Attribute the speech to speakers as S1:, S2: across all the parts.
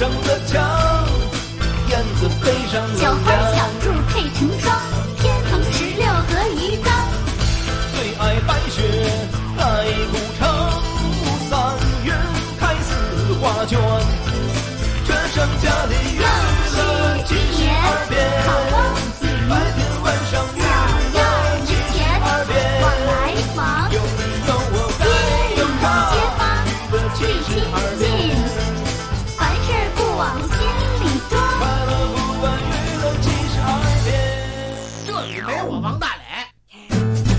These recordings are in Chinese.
S1: 上的墙，燕子飞上了
S2: 小花小兔配成双，天蓬16和鱼缸。
S1: 最爱白雪来古城，3月开4花卷，这剩下的娱乐72变，白天晚上娱乐72变，
S2: 往来往，
S1: 有你有我该有他，娱乐72变，
S2: 凡事不往心里装，
S1: 快乐不问娱乐72变。
S3: 这里没我王大磊。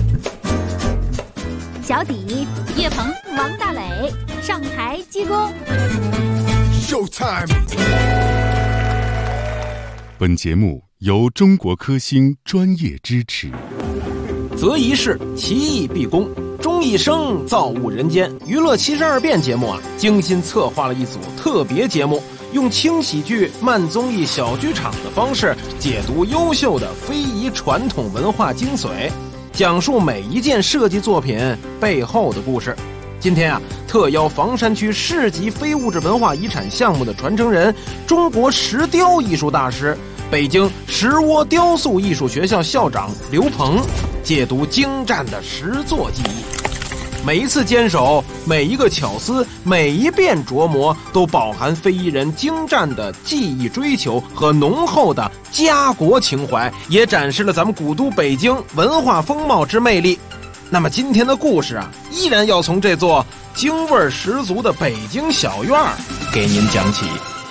S2: 小底岳鹏、王大磊上台鞠躬。
S4: Showtime。
S5: 本节目由中国科兴专业支持。
S3: 择一事，其义必恭。钟一生造物人间，娱乐72变节目精心策划了一组特别节目，用轻喜剧、慢综艺、小剧场的方式解读优秀的非遗传统文化精髓，讲述每一件设计作品背后的故事。今天特邀房山区市级非物质文化遗产项目的传承人、中国石雕艺术大师、北京石窝雕塑艺术学校校长刘鹏解读精湛的石作技艺。每一次坚守，每一个巧思，每一遍琢磨，都饱含非遗人精湛的技艺追求和浓厚的家国情怀，也展示了咱们古都北京文化风貌之魅力。那么今天的故事依然要从这座京味十足的北京小院给您讲起。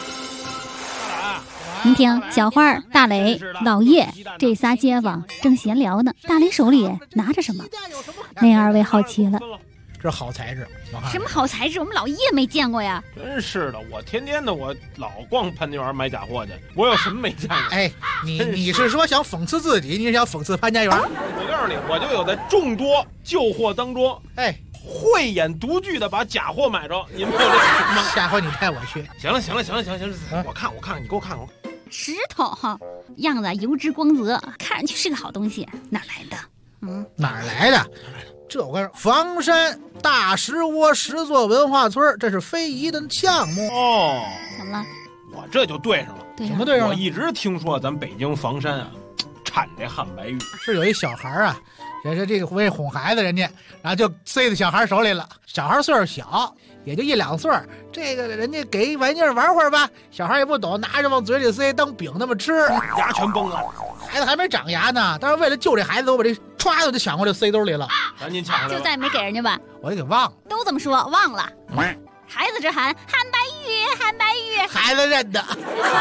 S2: 您听，小花、大磊、老叶这仨街坊正闲聊呢，大磊手里拿着什么？那二位好奇了。
S6: 这好材质，
S2: 什么好材质？我们老叶没见过呀。
S3: 真是的，我天天的我老逛潘家园买假货去，我有什么没见过？
S6: 哎，你是说想讽刺自己，你是想讽刺潘家园？
S3: 我告诉你，我就有在众多旧货当中，慧眼独具的把假货买着。你们有这个吗？
S6: 下回你带我去。
S3: 行了，我看，你给我看。
S2: 石头样子油脂光泽，看上去是个好东西，哪来的？
S6: 哪来的？这我跟你说，房山大石窝石作文化村，这是非遗的项目
S3: 哦。
S2: 怎么了？
S3: 我这就对上了。
S6: 怎么对上了？
S3: 我一直听说咱北京房山产这汉白玉，
S6: 是有一小孩人家这个为哄孩子，人家然后就塞在小孩手里了。小孩岁数小，也就1、2岁，这个人家给玩意儿玩会儿吧，小孩也不懂，拿着往嘴里塞当饼那么吃，
S3: 牙全崩了。
S6: 孩子还没长牙呢，但是为了救这孩子，我把这歘就抢过来塞兜里了。
S3: 赶紧抢来，
S2: 就再没给人家吧？
S6: 我就给忘了。
S2: 都这么说，忘了。孩子这喊汉白玉，汉白玉，
S6: 孩子认的。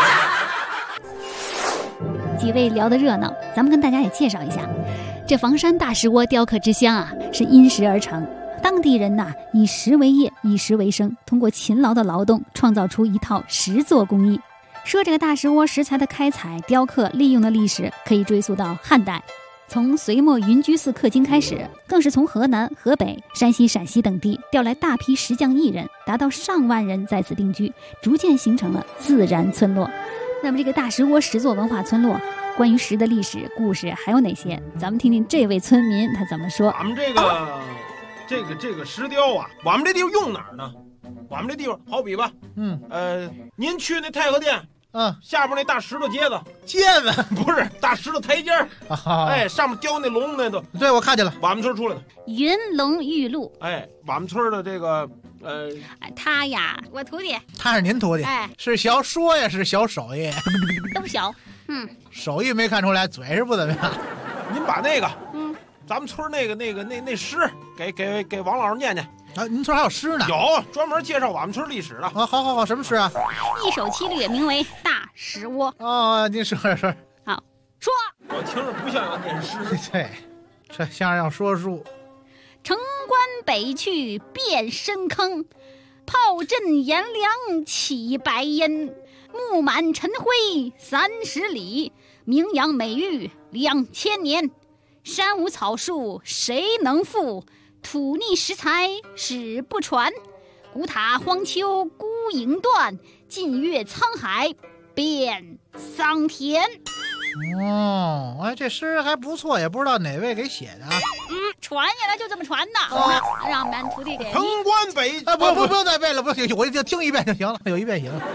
S2: 几位聊得热闹，咱们跟大家也介绍一下，这房山大石窝雕刻之乡是因石而成，当地人以石为业，以石为生，通过勤劳的劳动创造出一套石作工艺。说这个大石窝石材的开采、雕刻、利用的历史可以追溯到汉代，从隋末云居寺刻经开始，更是从河南、河北、山西、陕西等地调来大批石匠艺人，达到上万人在此定居，逐渐形成了自然村落。那么这个大石窝石作文化村落，关于石的历史故事还有哪些？咱们听听这位村民他怎么说。
S3: 俺们这个石雕我们这地方用哪儿呢？我们这地方好比吧，您去那太和殿，下边那大石头阶子不是大石头台阶上面雕那龙那都，
S6: 对，我看见了，
S3: 我们村出来的
S2: 云龙玉鹿。
S3: 我们村的这个
S2: 他呀，我徒弟，
S6: 他是您徒弟，是小说呀，是小手艺，
S2: 都小，
S6: 手艺没看出来，嘴是不怎么样。
S3: 您把那个，咱们村那诗给王老师念念。
S6: 您村还有诗呢？
S3: 有专门介绍我们村历史的。
S6: 好，什么诗啊？
S2: 一首七律，名为《大石窝》。
S6: 您说。
S2: 好，说。
S3: 我听着不像要念诗。
S6: 对，这像要说书。
S2: 城关北去变深坑，炮阵炎凉起白烟。木满尘灰30里，名扬美玉2000年。山无草树谁能复？土逆石材史不传。古塔荒丘孤影断，近月沧海变桑田。
S6: 这诗还不错，也不知道哪位给写的。
S2: 传下来就这么传的。让俺徒弟给
S3: 城关北
S6: 不用再背了，不行，我就听一遍就行了，有一遍行。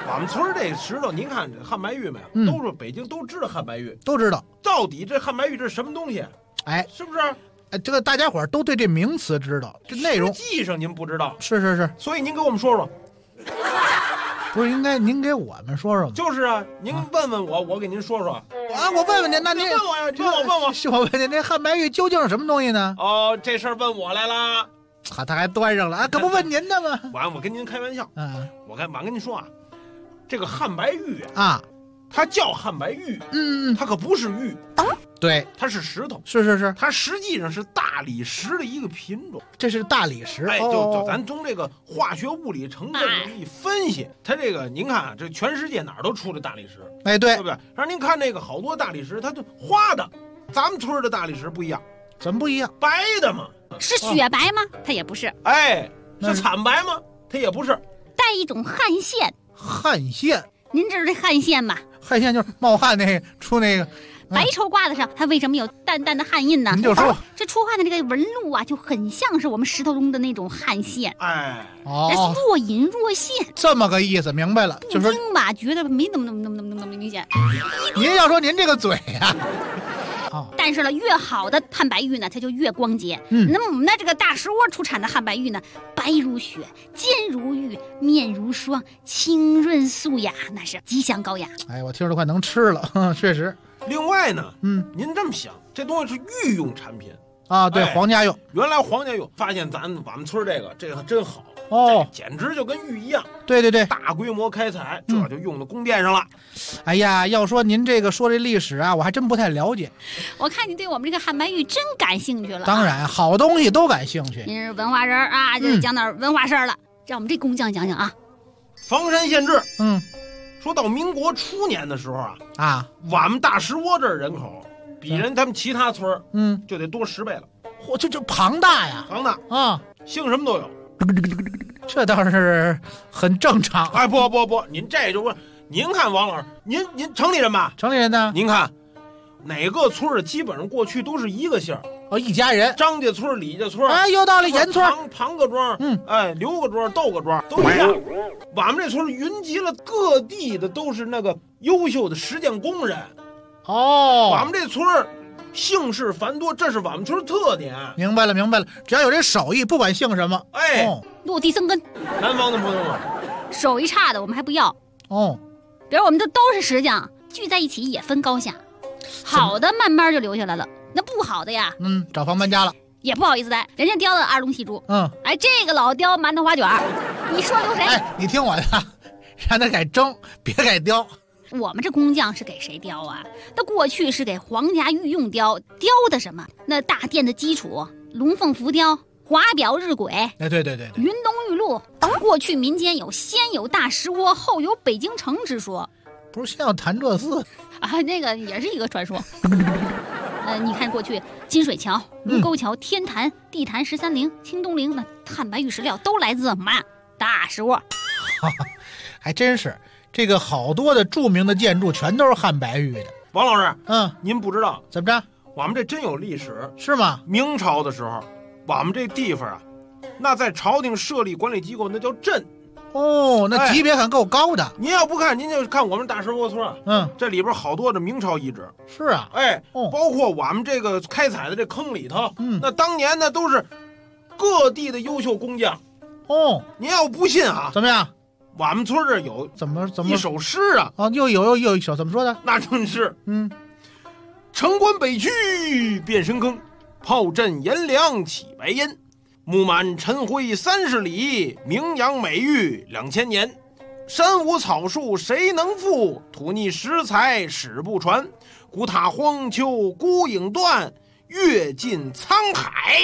S3: 我们村这石头，您看这汉白玉没有？都是北京都知道汉白玉，
S6: 都知道。
S3: 到底这汉白玉这是什么东西？
S6: 哎，
S3: 是不是？
S6: 哎，这个大家伙都对这名词知道，这内容
S3: 实际上您不知道。
S6: 是，
S3: 所以您给我们说说。
S6: 不是应该您给我们说说吗？
S3: 就是啊，您问问我，我给您说说。
S6: 啊，我问问您，那您
S3: 问我呀，问我。
S6: 是我问您，这汉白玉究竟是什么东西呢？
S3: 哦，这事儿问我来了。
S6: 好，他还端上了啊，可不问您的吗？
S3: 我跟您开玩笑。我跟您说啊，这个汉白玉
S6: 啊，
S3: 它叫汉白玉，它可不是玉。
S6: 对，
S3: 它是石头，
S6: 是，
S3: 它实际上是大理石的一个品种。
S6: 这是大理石，
S3: 哎，就咱从这个化学物理成分一分析，它这个您看，这全世界哪儿都出这大理石，
S6: 哎，对
S3: 不对？然后您看那个好多大理石，它就花的，咱们村的大理石不一样，
S6: 怎么不一样？
S3: 白的嘛，
S2: 是雪白吗？它也不是。
S3: 哎，是惨白吗？它也不是，
S2: 带一种汗腺。
S6: 汗腺，
S2: 您知道这汗腺吗？
S6: 汗腺就是冒汗那个出那个。
S2: 白绸褂子上，它为什么有淡淡的汗印呢？
S6: 您就说，
S2: 这出汗的这个纹路啊，就很像是我们石头中的那种汗腺。
S3: 哎，
S2: 若隐若现，
S6: 这么个意思，明白了。就说
S2: 听吧，觉得没那么明显。
S6: 您要说您这个嘴呀，
S2: 但是呢，越好的汉白玉呢，它就越光洁。那么我们的这个大石窝出产的汉白玉呢，白如雪，坚如玉，面如霜，清润素雅，那是极香高雅。
S6: 哎，我听着都快能吃了，确实。
S3: 另外呢，您这么想，这东西是御用产品
S6: 啊，对，皇家用。
S3: 原来皇家用，发现我们村这个真好
S6: 哦，
S3: 简直就跟玉一样。
S6: 对，
S3: 大规模开采，这就用到宫殿上了。
S6: 哎呀，要说您这个说这历史啊，我还真不太了解。
S2: 我看你对我们这个汉白玉真感兴趣了。
S6: 当然，好东西都感兴趣。
S2: 您是文化人啊，就讲点文化事儿了。让我们这工匠讲讲啊。
S3: 房山县志，说到民国初年的时候啊，我们大石窝这儿人口比他们其他村就得多10倍了。
S6: 嚯，这庞大呀，
S3: 庞大
S6: 啊，
S3: 姓什么都有，
S6: 这倒是很正常。
S3: 哎，不，您这就不，您看王老师，您城里人吧？
S6: 城里人呢？
S3: 您看哪个村基本上过去都是一个姓
S6: 一家人，
S3: 张家村、李家村，
S6: 哎，有道理，严村、
S3: 庞各庄，刘各庄、窦各庄都一样。我们这村云集了各地的都是那个优秀的实践工人。我们这村姓氏繁多，这是我们村特点。明白了，只要有这手艺，不管姓什么，
S2: 落地生根。
S3: 南方的朋友们，
S2: 手艺差的我们还不要比如我们都是石匠，聚在一起也分高下，好的慢慢就留下来了，那不好的呀，
S6: 找房搬家了，
S2: 也不好意思待，人家雕的二龙戏珠，这个老雕馒头花卷，你说留谁？
S6: 你听我的，让他改蒸，别改雕。
S2: 我们这工匠是给谁雕啊？那过去是给皇家御用雕的什么？那大殿的基础，龙凤浮雕、华表日晷，
S6: 对，
S2: 云东玉露。过去民间先有大石窝，后有北京城之说，
S6: 不是先有潭柘寺
S2: 啊？那个也是一个传说。你看过去金水桥、卢沟桥、天坛、地坛、13陵、清东陵，那汉白玉石料都来自大石窝。
S6: 还真是。这个好多的著名的建筑全都是汉白玉的。
S3: 王老师，您不知道
S6: 怎么着？
S3: 我们这真有历史，
S6: 是吗？
S3: 明朝的时候，我们这地方啊，那在朝廷设立管理机构，那叫镇。
S6: 那级别很够高的。
S3: 您要不看，您就看我们大石窝村这里边好多的明朝遗址。
S6: 是啊，
S3: 包括我们这个开采的这坑里头，那当年呢都是各地的优秀工匠。您要不信啊，
S6: 怎么样？
S3: 我们村这有
S6: 怎么
S3: 一首诗啊？
S6: 又有一首，怎么说的？
S3: 那真是，城关北区变深坑，炮阵炎凉起白烟，木满尘灰30里，名扬美玉2000年。山无草树谁能复？土逆石材史不传。古塔荒丘孤影断，阅尽沧海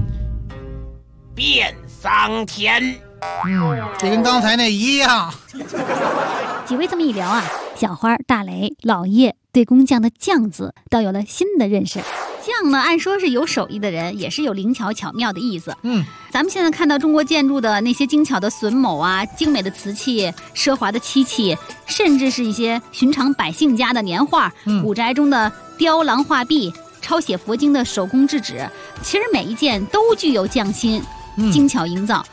S3: 变桑田。
S6: 这跟刚才那一样。
S2: 几位这么一聊啊，小花、大雷、老叶对工匠的匠字倒有了新的认识。匠呢，按说是有手艺的人，也是有灵巧巧妙的意思。咱们现在看到中国建筑的那些精巧的榫卯啊，精美的瓷器、奢华的漆器，甚至是一些寻常百姓家的年画，古宅中的雕廊画壁、抄写佛经的手工制纸，其实每一件都具有匠心，精巧营造。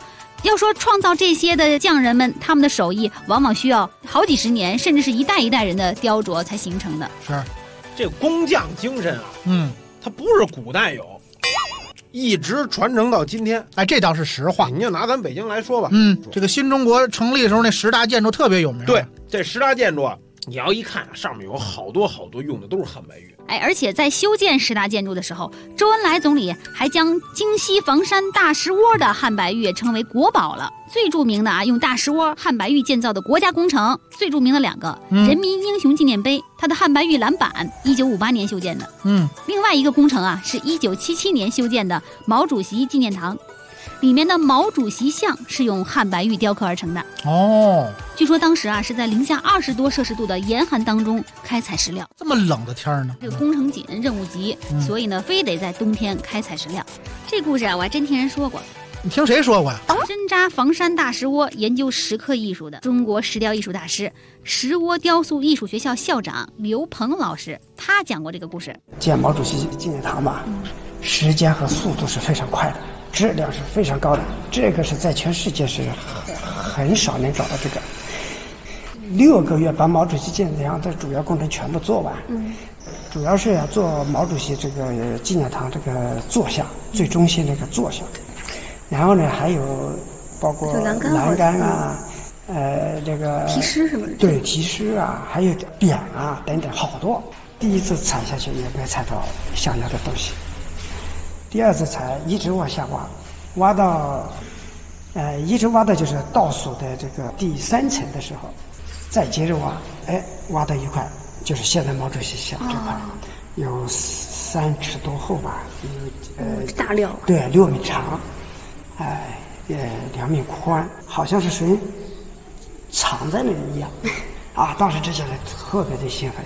S2: 要说创造这些的匠人们，他们的手艺往往需要好几十年，甚至是一代一代人的雕琢才形成的。
S6: 是，
S3: 这工匠精神啊，它不是古代有，一直传承到今天。
S6: 哎，这倒是实话。
S3: 你就拿咱北京来说吧，
S6: 这个新中国成立的时候，那10大建筑特别有名。
S3: 对，这10大建筑啊，你要一看，上面有好多用的都是汉白玉。
S2: 哎，而且在修建10大建筑的时候，周恩来总理还将京西房山大石窝的汉白玉称为国宝了。最著名的啊，用大石窝汉白玉建造的国家工程，最著名的2个，人民英雄纪念碑，它的汉白玉蓝板，1958年修建的。另外一个工程啊，是1977年修建的毛主席纪念堂。里面的毛主席像是用汉白玉雕刻而成的。据说当时啊是在零下20多摄氏度的严寒当中开采石料。
S6: 这么冷的天呢？
S2: 这个工程紧，任务急，所以呢非得在冬天开采石料。这故事啊我还真听人说过。
S6: 你听谁说过呀？
S2: 针扎房山大石窝研究石刻艺术的中国石雕艺术大师、石窝雕塑艺术学校校长刘鹏老师，他讲过这个故事。
S7: 建毛主席纪念堂嘛，时间和速度是非常快的，质量是非常高的，这个是在全世界是很少能找到这个。6个月把毛主席纪念堂的主要工程全部做完，主要是要做毛主席这个纪念堂这个坐像，最中心那个坐像，然后呢还有包括栏杆啊，这个题诗什么的，对，题诗啊，还有匾啊等等好多。第一次踩下去也没踩到想要的东西，第二次踩一直往下挖，挖到一直挖到就是倒数的这个第3层的时候，再接着挖，挖到一块就是现在毛主席像这块，有3尺多厚吧，大料，对，6米长，2米宽，好像是谁藏在那里一样啊！当时这些人特别的兴奋。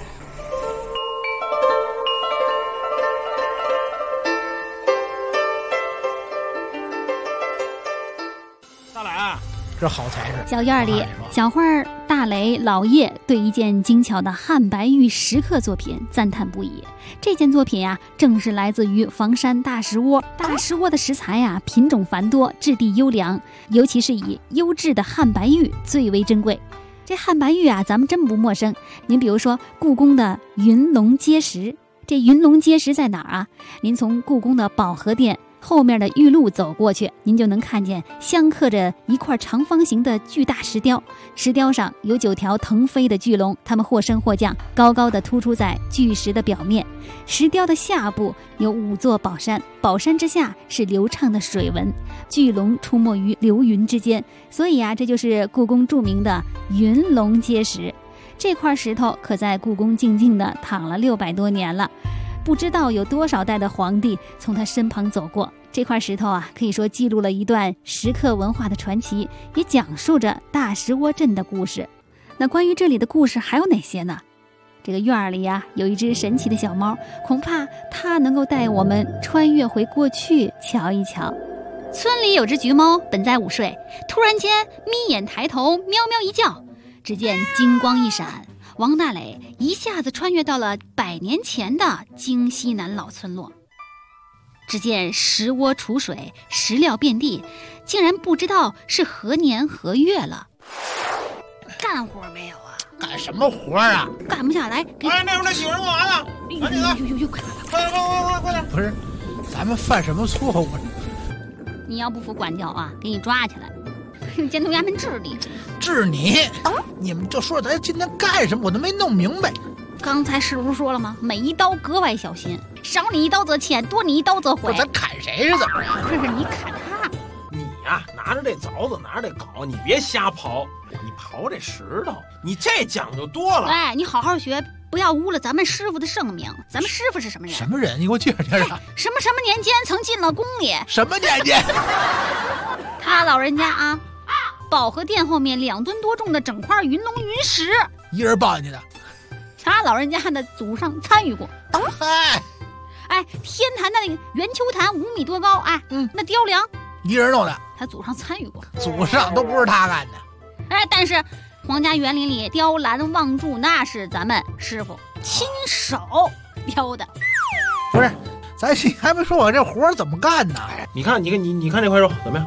S6: 这好材质。
S2: 小院里，小花、大雷、老叶对一件精巧的汉白玉石刻作品赞叹不已。这件作品呀，正是来自于房山大石窝。大石窝的石材呀，品种繁多，质地优良，尤其是以优质的汉白玉最为珍贵。这汉白玉啊，咱们真不陌生。您比如说故宫的云龙阶石，这云龙阶石在哪儿啊？您从故宫的保和殿后面的玉路走过去，您就能看见镶刻着一块长方形的巨大石雕，石雕上有9条腾飞的巨龙，它们或升或降，高高的突出在巨石的表面。石雕的下部有5座宝山，宝山之下是流畅的水纹，巨龙出没于流云之间，所以啊，这就是故宫著名的云龙阶石。这块石头可在故宫静静地躺了600多年了，不知道有多少代的皇帝从他身旁走过。这块石头啊，可以说记录了一段石刻文化的传奇，也讲述着大石窝镇的故事。那关于这里的故事还有哪些呢？这个院里啊，有一只神奇的小猫，恐怕它能够带我们穿越回过去瞧一瞧。村里有只橘猫，本在午睡，突然间眯眼抬头，喵喵一叫，只见金光一闪，王大磊一下子穿越到了100年前的京西南老村落。只见石窝储水，石料遍地，竟然不知道是何年何月了。干活没有啊？
S6: 干什么活啊？
S2: 干不下来。
S3: 那媳妇干嘛呢？赶紧的！快点！
S6: 不是，咱们犯什么错误？
S2: 你要不服管教啊，给你抓起来，监督衙门治你。
S6: 治你？你们就说咱今天干什么，我都没弄明白。
S2: 刚才是不是说了吗？每一刀格外小心，少你一刀则欠，多你一刀则毁。
S6: 咱砍谁是怎么着？
S2: 不是你砍他。
S3: 你呀，拿着这凿子，拿着这镐，你别瞎刨，你刨这石头，你这讲究多了。
S2: 哎，你好好学，不要污了咱们师傅的圣名。咱们师傅是什么人？
S6: 什么人？你给我介绍介绍。
S2: 什么年间曾进了宫里？
S6: 什么年间？
S2: 他老人家啊，保和殿后面2吨多重的整块云龙云石，
S6: 一人抱进去的。
S2: 他老人家的祖上参与过。哎，天坛的那个圆丘坛5米多高，哎，那雕梁
S6: 一人弄的，
S2: 他祖上参与过。
S6: 祖上都不是他干的。
S2: 哎，但是皇家园林里雕栏望柱，那是咱们师傅亲手雕的。
S6: 不是，咱还没说我这活怎么干呢？
S3: 你看这块肉怎么样？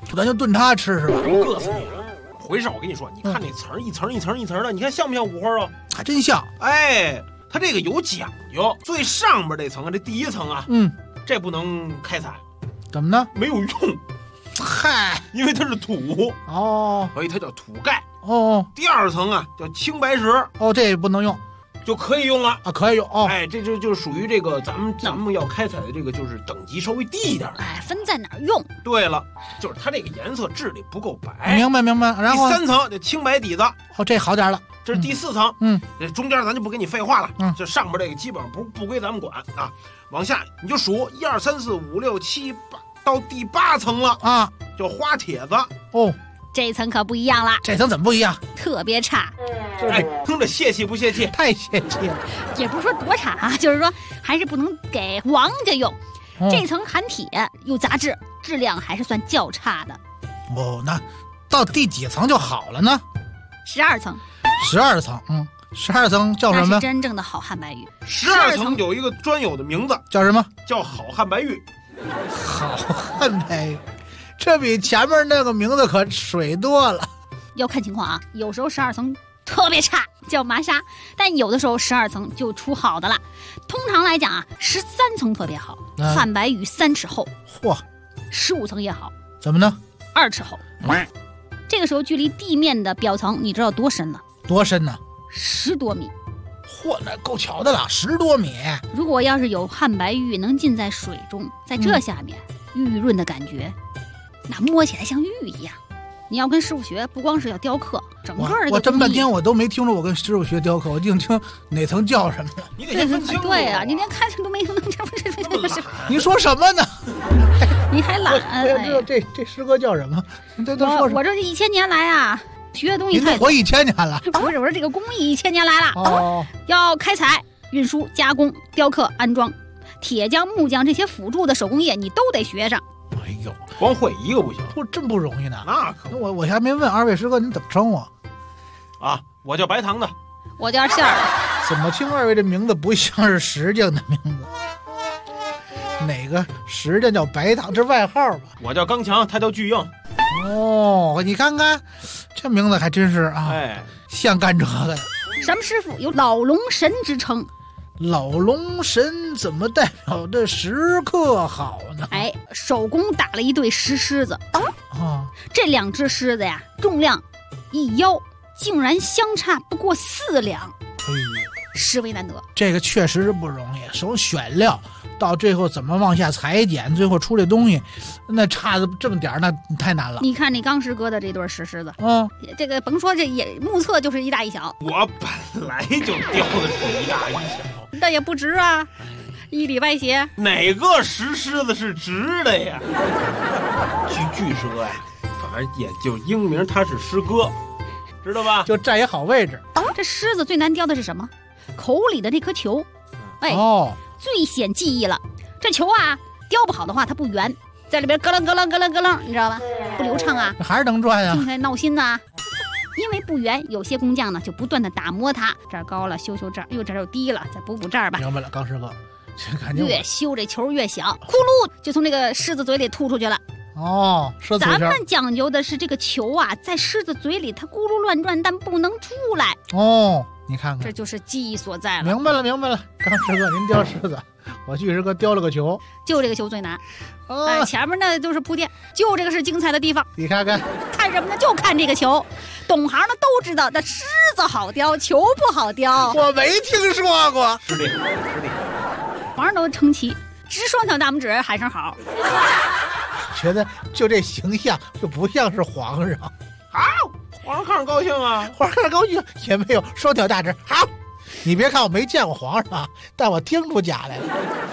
S6: 咱就炖它吃是吧？
S3: 硌死你了！回事我跟你说，你看那层一层一层一层的，你看像不像五花肉？
S6: 还真像。
S3: 哎，它这个有讲究，最上边这层啊，这第一层啊，这不能开采，
S6: 怎么呢？
S3: 没有用。
S6: 嗨，
S3: 因为它是土所以它叫土盖。第二层啊叫青白石。
S6: 这也不能用，
S3: 就可以用了
S6: 啊，可以用
S3: 哎，这就属于这个咱们要开采的这个，就是等级稍微低一点的。
S2: 哎，分在哪儿用？
S3: 对了，就是它这个颜色质地不够白。
S6: 明白。然后
S3: 第3层这青白底子。
S6: 这好点了。
S3: 这是第4层。这中间咱就不跟你废话了。这上边这个基本上不归咱们管啊。往下你就数1、2、3、4、5、6、7、8，到第8层了啊，叫花帖子。
S2: 这层可不一样了。
S6: 这层怎么不一样？
S2: 特别差。
S3: 哎，听着泄气不泄气？
S6: 太泄气了。
S2: 也不是说多差啊，就是说还是不能给王家用。这层含铁又杂质，质量还是算较差的。
S6: 那到第几层就好了呢
S2: ？12层。
S6: 12层，12层叫什么？
S2: 那是真正的好汉白玉。
S3: 12层有一个专有的名字，
S6: 叫什么？
S3: 叫好汉白玉。
S6: 好汉白玉，这比前面那个名字可水多了。
S2: 要看情况啊，有时候12层特别差，叫麻沙，但有的时候12层就出好的了。通常来讲啊，13层特别好，汉白玉3尺厚。15层也好。
S6: 怎么呢
S2: ？2尺厚。这个时候距离地面的表层，你知道多深了？
S6: 多深呢
S2: ？10多米。
S6: 那够巧的了，10多米。
S2: 如果要是有汉白玉能浸在水中，在这下面，玉润的感觉，那摸起来像玉一样。你要跟师傅学，不光是要雕刻，整个
S6: 我这么半天我都没听说我跟师傅学雕刻，我净听哪层叫什么了。
S3: 你得先分清楚。
S2: 对啊，你连看都没能，这不是？
S6: 你说什么呢？
S2: 你还懒？
S6: 我要知道这诗歌叫什么？
S2: 我这1000年来啊，学的东西太多。
S6: 活1000年了。
S2: 不是，我说这个工艺1000年来了。要开采、运输、加工、雕刻、安装，铁匠、木匠这些辅助的手工业你都得学上。
S6: 哎呦，
S3: 光会一个不行，
S6: 真不容易呢。
S3: 那可
S6: 我还没问2位师哥您怎么称我
S3: 啊？我叫白糖的。
S2: 我叫馅儿的。
S6: 怎么听2位这名字不像是石匠的名字？哪个石匠叫白糖？这外号吧？
S3: 我叫刚强，他叫巨硬。
S6: 你看看，这名字还真是啊，像干这个的。
S2: 什么师傅有老龙神之称？
S6: 老龙神怎么代表这时刻好呢？
S2: 手工打了一对石狮子。这2只狮子呀，重量1腰，竟然相差不过4两。实为难得。
S6: 这个确实是不容易，从选料到最后怎么往下裁剪，最后出这东西，那差的这么点那太难了。
S2: 你看那刚师哥的这对石狮子，这个甭说，这也目测就是一大一小。
S3: 我本来就雕的是一大一小，
S2: 那也不值啊，一里外斜。
S3: 哪个石狮子是直的呀？据说呀，反正也就英名它是狮哥，知道吧？
S6: 就占一好位置。
S2: 这狮子最难雕的是什么？口里的这颗球。最显技艺了。这球啊，雕不好的话，它不圆，在里边咯楞咯楞咯楞咯楞，你知道吧？不流畅啊，
S6: 还是能转啊，
S2: 听起来闹心呐。因为不圆，有些工匠呢就不断的打磨它，这儿高了修这儿，这儿又低了，再补这儿吧。
S6: 明白了，刚师哥，
S2: 越修这球越小，咕噜就从这个狮子嘴里吐出去了。咱们讲究的是这个球啊，在狮子嘴里它咕噜乱转，但不能出来。
S6: 你看看，
S2: 这就是技艺所在了。
S6: 明白了。刚师哥您雕狮子，我巨师哥雕了个球，
S2: 就这个球最难。前面呢都是铺垫，就这个是精彩的地方。
S6: 你看看，
S2: 看什么呢？就看这个球。懂行的都知道，那狮子好雕，球不好雕。
S6: 我没听说过。
S3: 是的。
S2: 皇上都称奇，直双条大拇指喊声好。
S6: 觉得就这形象就不像是皇上。
S3: 皇上看着高兴啊，
S6: 皇上看着高兴也没有双条大指。好，你别看我没见过皇上，但我听出假来了。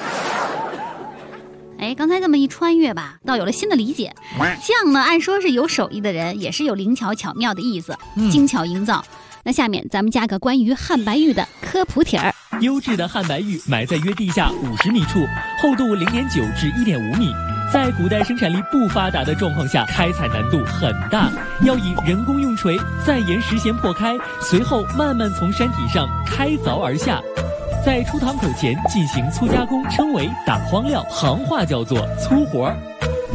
S2: 刚才这么一穿越吧，倒有了新的理解。匠呢，按说是有手艺的人，也是有灵巧巧妙的意思，精巧营造。那下面咱们加个关于汉白玉的科普帖儿。
S8: 优质的汉白玉埋在约地下50米处，厚度0.9至1.5米。在古代生产力不发达的状况下，开采难度很大，要以人工用锤再沿石弦破开，随后慢慢从山体上开凿而下，在出堂口前进行粗加工，称为打荒料，行话叫做粗活。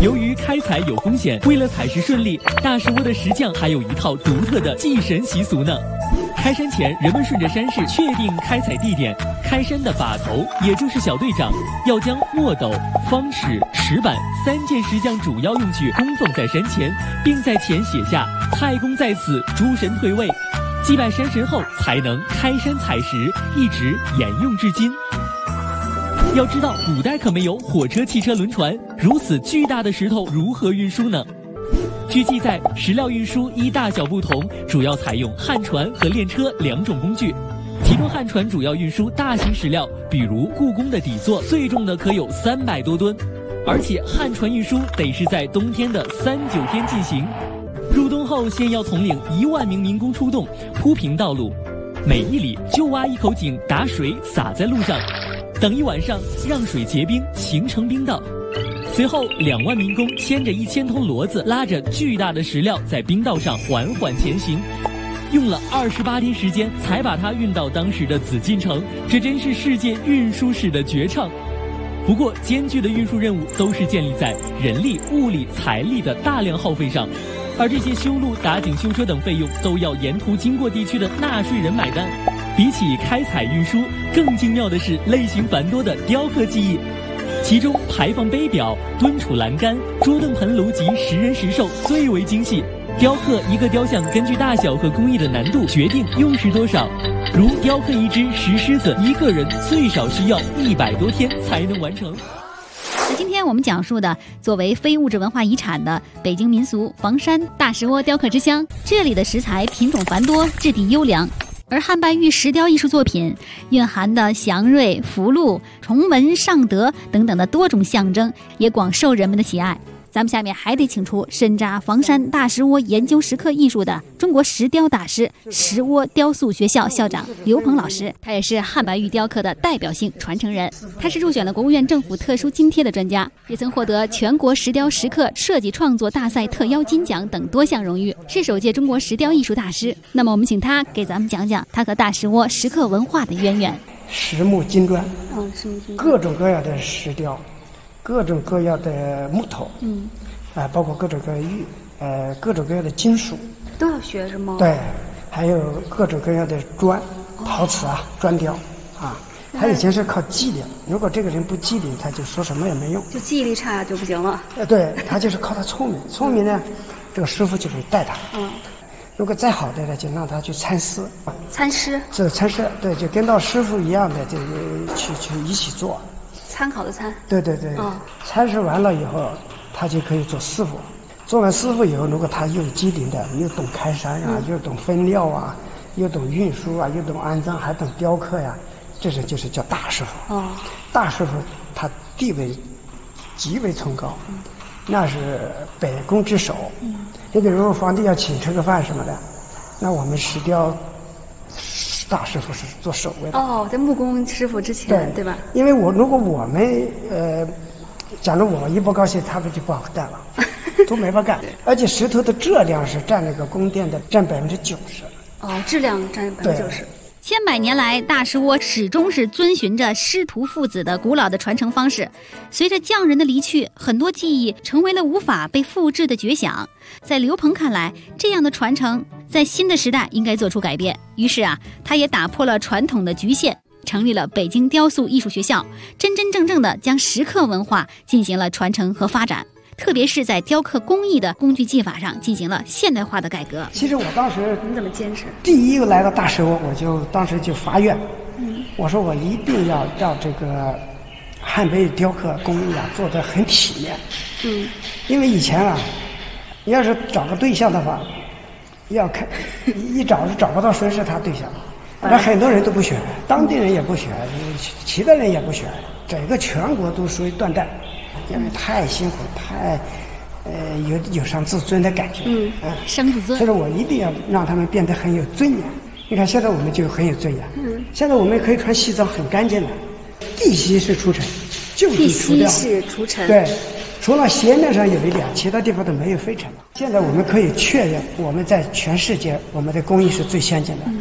S8: 由于开采有风险，为了采石顺利，大石窝的石匠还有一套独特的祭神习俗呢。开山前，人们顺着山势确定开采地点，开山的把头，也就是小队长，要将墨斗、方尺、石板3件石匠主要用具供奉在山前，并在前写下“太公在此，诸神退位”，祭拜山神后才能开山采石，一直沿用至今。要知道，古代可没有火车、汽车、轮船，如此巨大的石头如何运输呢？据记载，石料运输依大小不同，主要采用旱船和链车2种工具。其中旱船主要运输大型石料，比如故宫的底座，最重的可有300多吨。而且旱船运输得是在冬天的3、9天进行。入冬后，先要统领1万名民工出动，铺平道路，每1里就挖1口井，打水洒在路上，等1晚上，让水结冰，形成冰道。随后，2万民工牵着1000头骡子，拉着巨大的石料在冰道上缓缓前行，用了28天时间才把它运到当时的紫禁城，这真是世界运输史的绝唱。不过，艰巨的运输任务都是建立在人力、物力、财力的大量耗费上，而这些修路、打井、修车等费用都要沿途经过地区的纳税人买单。比起开采运输，更精妙的是类型繁多的雕刻技艺。其中排放杯表、敦储栏杆、桌凳盆炉及石人石兽最为精细。雕刻一个雕像，根据大小和工艺的难度决定用时多少。如雕刻一只石狮子，一个人最少需要100多天才能完成。
S2: 今天我们讲述的作为非物质文化遗产的北京民俗房山大石窝雕刻之乡，这里的石材品种繁多，质地优良。而汉白玉石雕艺术作品蕴含的祥瑞、福禄、崇文、尚德等等的多种象征，也广受人们的喜爱。咱们下面还得请出深扎房山大石窝研究石刻艺术的中国石雕大师、石窝雕塑学校校长刘鹏老师，他也是汉白玉雕刻的代表性传承人。他是入选了国务院政府特殊津贴的专家，也曾获得全国石雕石刻设计创作大赛特邀金奖等多项荣誉，是首届中国石雕艺术大师。那么我们请他给咱们讲讲他和大石窝石刻文化的渊源。
S7: 实木金砖，各种各样的石雕，各种各样的木头，包括各种各样的玉，各种各样的金属
S9: 都要学是吗？
S7: 对，还有各种各样的砖，陶瓷啊，砖雕啊。他以前是靠机灵，如果这个人不机灵，他就说什么也没用，
S9: 就记忆力差就不行了。
S7: 对，他就是靠他聪明，聪明呢，这个师傅就会带他。如果再好的呢，就让他去参师。
S9: 参师？
S7: 这参师，对，就跟到师傅一样的，就去一起做。
S9: 参考的参。
S7: 对对对。参师完了以后，他就可以做师傅。做完师傅以后，如果他又机灵的，又懂开山呀，又懂分料啊，又懂运输啊，又懂安葬，还懂雕刻呀，这是就是叫大师傅。大师傅他地位极为崇高，那是百工之首。你比如皇帝要请吃个饭什么的，那我们石雕大师傅是做首位的。
S9: 在木工师傅之前，对吧？
S7: 因为如果我们假如我一不高兴，他们就不好干了，都没法干。而且石头的质量是占那个宫殿的占90%。
S9: 质量占90%。
S2: 千百年来，大石窝始终是遵循着师徒父子的古老的传承方式。随着匠人的离去，很多技艺成为了无法被复制的绝响。在刘鹏看来，这样的传承在新的时代应该做出改变。于是他也打破了传统的局限，成立了北京雕塑艺术学校，真真正正的将石刻文化进行了传承和发展。特别是在雕刻工艺的工具技法上进行了现代化的改革。
S7: 其实我当时
S9: 你怎么坚持？
S7: 第一个来到大石窝，我当时就发愿，我说我一定要让这个汉白玉雕刻工艺做得很体面。因为以前你要是找个对象的话，要看一找是找不到谁是他对象，那很多人都不选，当地人也不选，其他人也不选，整个全国都属于断代。因为太辛苦，太有伤自尊的感觉，
S2: 伤自尊。
S7: 所以说我一定要让他们变得很有尊严。你看现在我们就很有尊严，现在我们可以穿西装很干净了，地息是除尘，就地除掉。
S9: 地息是除尘。
S7: 对，除了鞋面上有一点，其他地方都没有飞尘了。现在我们可以确认，我们在全世界我们的工艺是最先进的。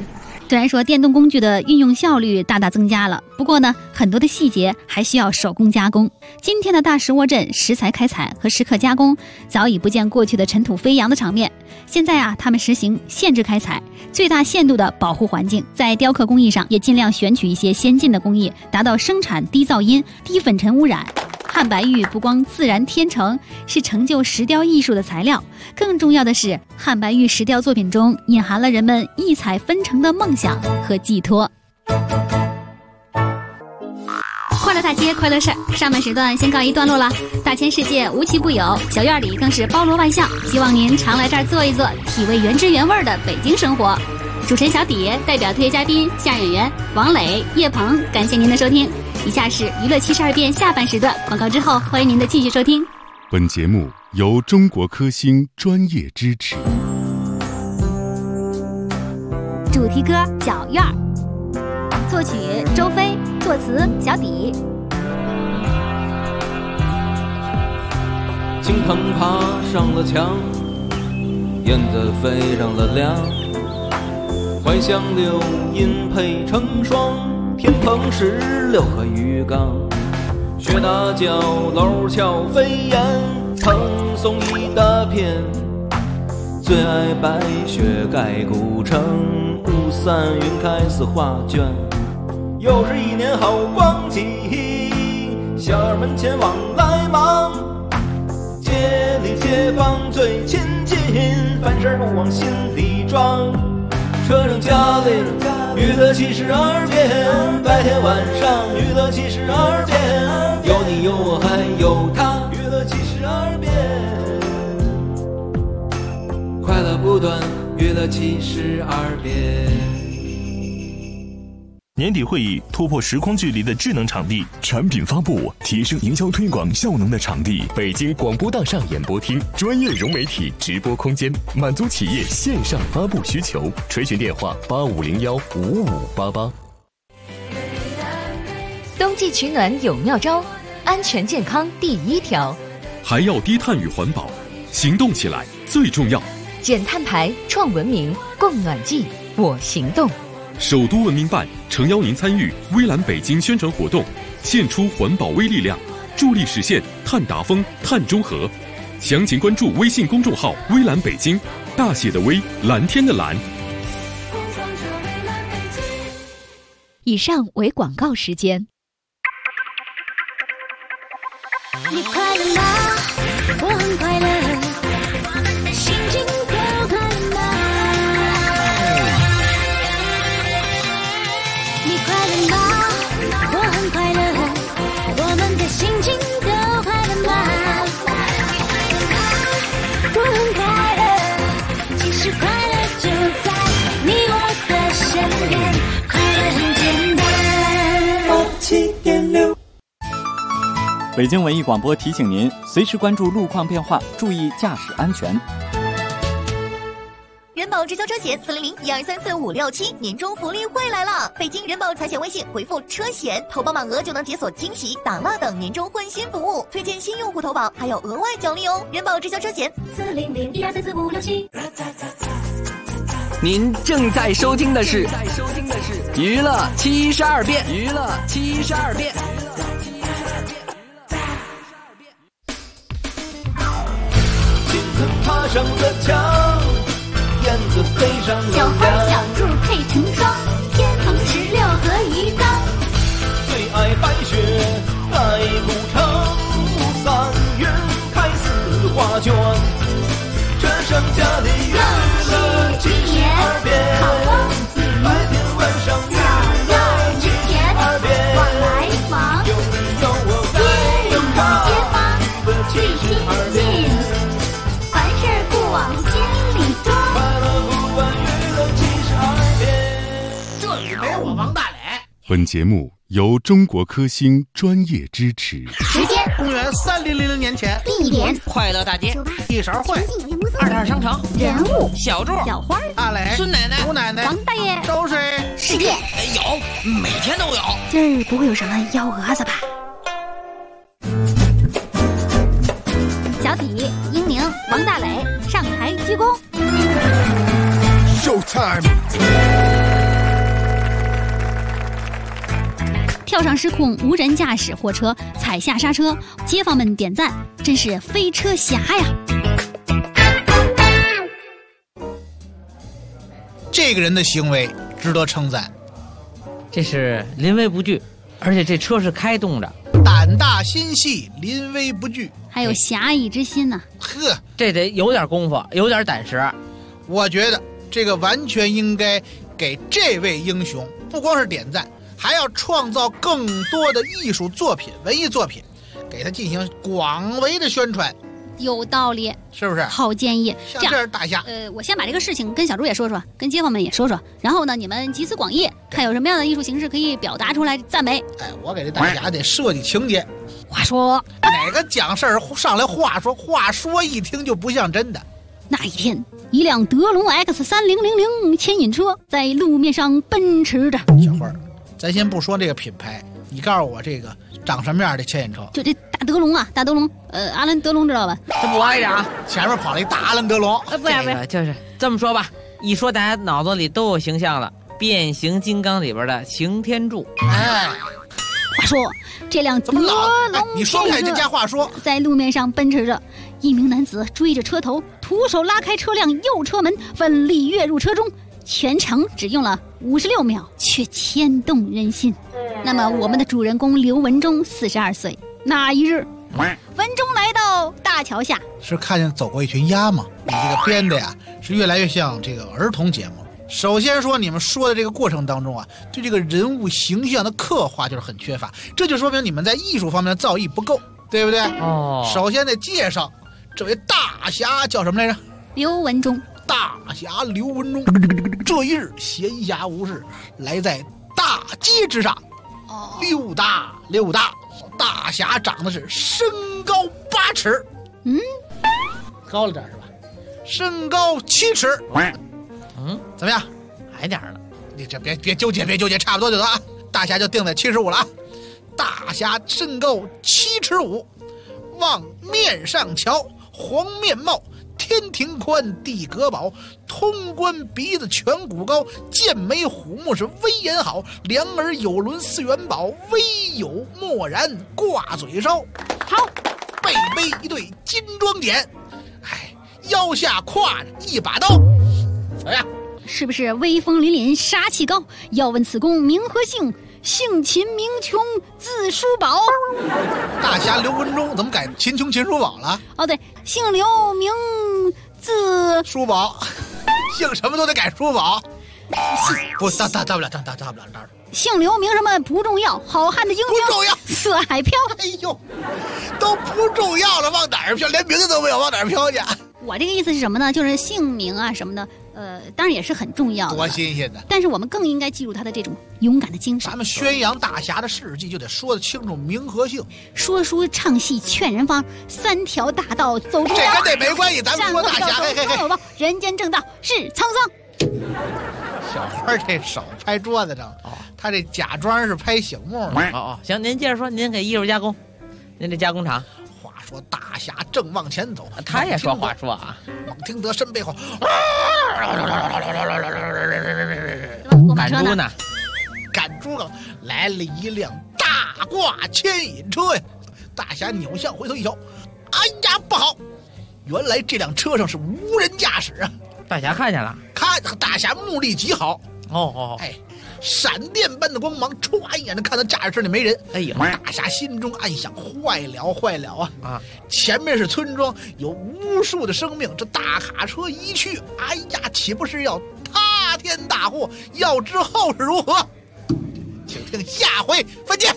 S2: 虽然说电动工具的运用效率大大增加了，不过呢，很多的细节还需要手工加工。今天的大石窝镇食材开采和时刻加工早已不见过去的尘土飞扬的场面。现在啊，他们实行限制开采，最大限度的保护环境，在雕刻工艺上也尽量选取一些先进的工艺，达到生产低噪音、低粉尘污染。汉白玉不光自然天成，是成就石雕艺术的材料，更重要的是，汉白玉石雕作品中隐含了人们异彩纷呈的梦想和寄托。快乐大街，快乐事儿，上半时段先告一段落了。大千世界无奇不有，小院里更是包罗万象，希望您常来这儿坐一坐，体味原汁原味的北京生活。主持人小底代表特约嘉宾夏演员王磊、叶鹏，感谢您的收听。以下是娱乐72变下半时段广告之后，欢迎您的继续收听。
S5: 本节目由中国科兴专业支持。
S2: 主题歌《小院儿》，作曲周飞，作词小底。
S1: 青藤爬上了墙，燕子飞上了梁，怀乡柳荫配成双，天棚16个鱼缸，雪大角楼峭飞檐，藤松一大片，最爱白雪盖古城，雾散云开似画卷，又是一年好光景，小儿门前往来忙，街里街坊最亲近，凡事不往心里装，车上家里娱乐72变，白天晚上娱乐72变，有你有我还有他，娱乐72变，快乐不断，娱乐72变。
S10: 年底会议突破时空距离的智能场地，
S11: 产品发布提升营销推广效能的场地，
S12: 北京广播大厦演播厅，
S11: 专业融媒体直播空间，满足企业线上发布需求。垂询电话85015588。
S13: 冬季取暖有妙招，安全健康第一条，
S14: 还要低碳与环保，行动起来最重要。
S13: 减碳排，创文明，共暖季，我行动。
S14: 首都文明办诚邀您参与微蓝北京宣传活动，献出环保微力量，助力实现碳达峰、碳中和。详情关注微信公众号微蓝北京，大写的微，蓝天的蓝。
S13: 以上为广告时间。
S15: 你快乐吗？我很快乐，心情都快乐吗？你快乐吗？我很快乐，我们的心情都快乐吗？我很快乐，其实快乐就在你我的身边，快乐很简单。87.6。
S16: 北京文艺广播提醒您，随时关注路况变化，注意驾驶安全。
S17: 人保直销车险400-1234-567年终福利会来了！北京人保财险微信回复车险，投保满额就能解锁惊喜、打蜡等年终换新服务，推荐新用户投保还有额外奖励哦！人保直销车险400-1234-567。
S18: 您正在收听的是娱乐72变，娱乐72变。
S1: 爬上了墙，燕子飞上了
S2: 小花小兔配成双，天棚16个鱼缸，
S1: 最爱白雪盖古城，3月开似画卷，这剩下的娱乐72变，白天晚上娱乐72变，
S2: 往来忙，
S1: 有你有我
S2: 街里街坊最亲近，凡事不往心里装，
S1: 快乐不管娱乐72变。
S6: 这里没我王大磊。
S5: 本节目由中国科兴专业支持。
S2: 时间：
S6: 公元3000年前。
S2: 地点：
S19: 快乐大街。
S6: 一勺会。
S19: 22商城。
S2: 人物：
S19: 小柱、
S2: 小花、
S6: 大磊、
S19: 孙奶奶、
S6: 吴奶奶、
S2: 王大爷。
S6: 都是
S2: 世界
S19: 有，每天都有。
S2: 今儿不会有什么幺蛾子吧？小体、英宁、王大磊上台鞠躬。
S4: Showtime。
S2: 跳上失控，无人驾驶货车踩下刹车，街坊们点赞，真是飞车侠呀！
S6: 这个人的行为值得称赞，
S19: 这是临危不惧，而且这车是开动的，
S6: 胆大心细，临危不惧，
S2: 还有侠义之心呐。
S6: 呵，
S19: 这得有点功夫，有点胆识。
S6: 我觉得这个完全应该给这位英雄不光是点赞，还要创造更多的艺术作品、文艺作品，给他进行广为的宣传。
S2: 有道理，
S6: 是不是？
S2: 好建议。
S6: 像这样大侠，
S2: 我先把这个事情跟小猪也说说，跟街坊们也说说，然后呢，你们集思广益，看有什么样的艺术形式可以表达出来赞美。
S6: 哎，我给这大侠得设计情节。
S2: 话说，
S6: 哪个讲事儿上来话说一听就不像真的。
S2: 那一天，一辆德龙 X3000牵引车在路面上奔驰着。
S6: 小花，咱先不说这个品牌，你告诉我这个长什么样的牵引车？
S2: 就这大德龙啊，大德龙，阿兰德龙知道吧？
S19: 这不挨着啊，
S6: 前面跑了一大阿兰德龙。
S2: 不是，
S19: 就是这么说吧，一说大家脑子里都有形象了，变形金刚里边的擎天柱。
S6: 哎，
S2: 话说这辆德龙
S6: 你说不太这家话说，
S2: 在路面上奔驰着，一名男子追着车头，徒手拉开车辆右车门，奋力跃入车中，全程只用了56秒，却牵动人心。那么我们的主人公刘文忠42岁，那一日，文忠来到大桥下，
S6: 是看见走过一群鸭吗？你这个编的呀，是越来越像这个儿童节目。首先说，你们说的这个过程当中啊，对这个人物形象的刻画就是很缺乏，这就说明你们在艺术方面的造诣不够，对不对？
S19: 哦，
S6: 首先得介绍这位大侠叫什么来着？
S2: 刘文忠。
S6: 大侠刘文忠，这一日闲暇无事，来在大街之上，溜达。大侠长得是身高8尺，高了点是吧？身高7尺，怎么样？
S19: 矮点了。
S6: 你这别纠结，差不多就得啊。大侠就定在75了啊。大侠身高7尺5，望面上瞧，黄面貌，天庭宽，地阁薄，通关鼻子颧骨高，剑眉虎目是威严好，两耳有轮4元宝，微有蓦然挂嘴梢。
S2: 好，
S6: 背背一对金装锏，腰下挎着一把刀，怎么样？
S2: 是不是威风凛凛，杀气高？要问此公名和姓，姓秦名琼，字叔宝。
S6: 大侠刘文忠怎么改秦琼秦叔宝了？
S2: 哦，对，姓刘名字
S6: 叔宝，姓什么都得改叔宝。不，大不了。
S2: 姓刘名什么不重要，好汉的英雄
S6: 不重要，
S2: 四海飘。
S6: 哎呦，都不重要了，往哪儿飘？连名字都没有，往哪儿飘去？
S2: 我这个意思是什么呢？就是姓名啊什么的，当然也是很重要的，
S6: 多新鲜的。
S2: 但是我们更应该记住他的这种勇敢的精神。
S6: 咱们宣扬大侠的事迹，就得说得清楚名和姓。
S2: 说书唱戏劝人方，3条大道走中
S6: 央。这跟这没关系，咱们说大侠。嘿，
S2: 人间正道是沧桑。
S6: 小花这手拍桌子上，他这假装是拍醒目
S19: 呢。行，您接着说，您给艺术加工，您这加工厂。
S6: 话说大侠正往前走，
S19: 他也说话说啊，
S6: 猛听得身背后，
S19: 赶猪呢？
S6: 赶猪了，来了一辆大挂牵引车呀！大侠扭向回头一瞧，哎呀，不好！原来这辆车上是无人驾驶啊！
S19: 大侠看见了，
S6: 大侠目力极好。闪电般的光芒，唰一眼就看到驾驶室里没人。
S19: 哎呀，
S6: 大侠心中暗想：坏了啊！前面是村庄，有无数的生命，这大卡车一去，哎呀，岂不是要塌天大祸？要知后事如何，请听下回分解。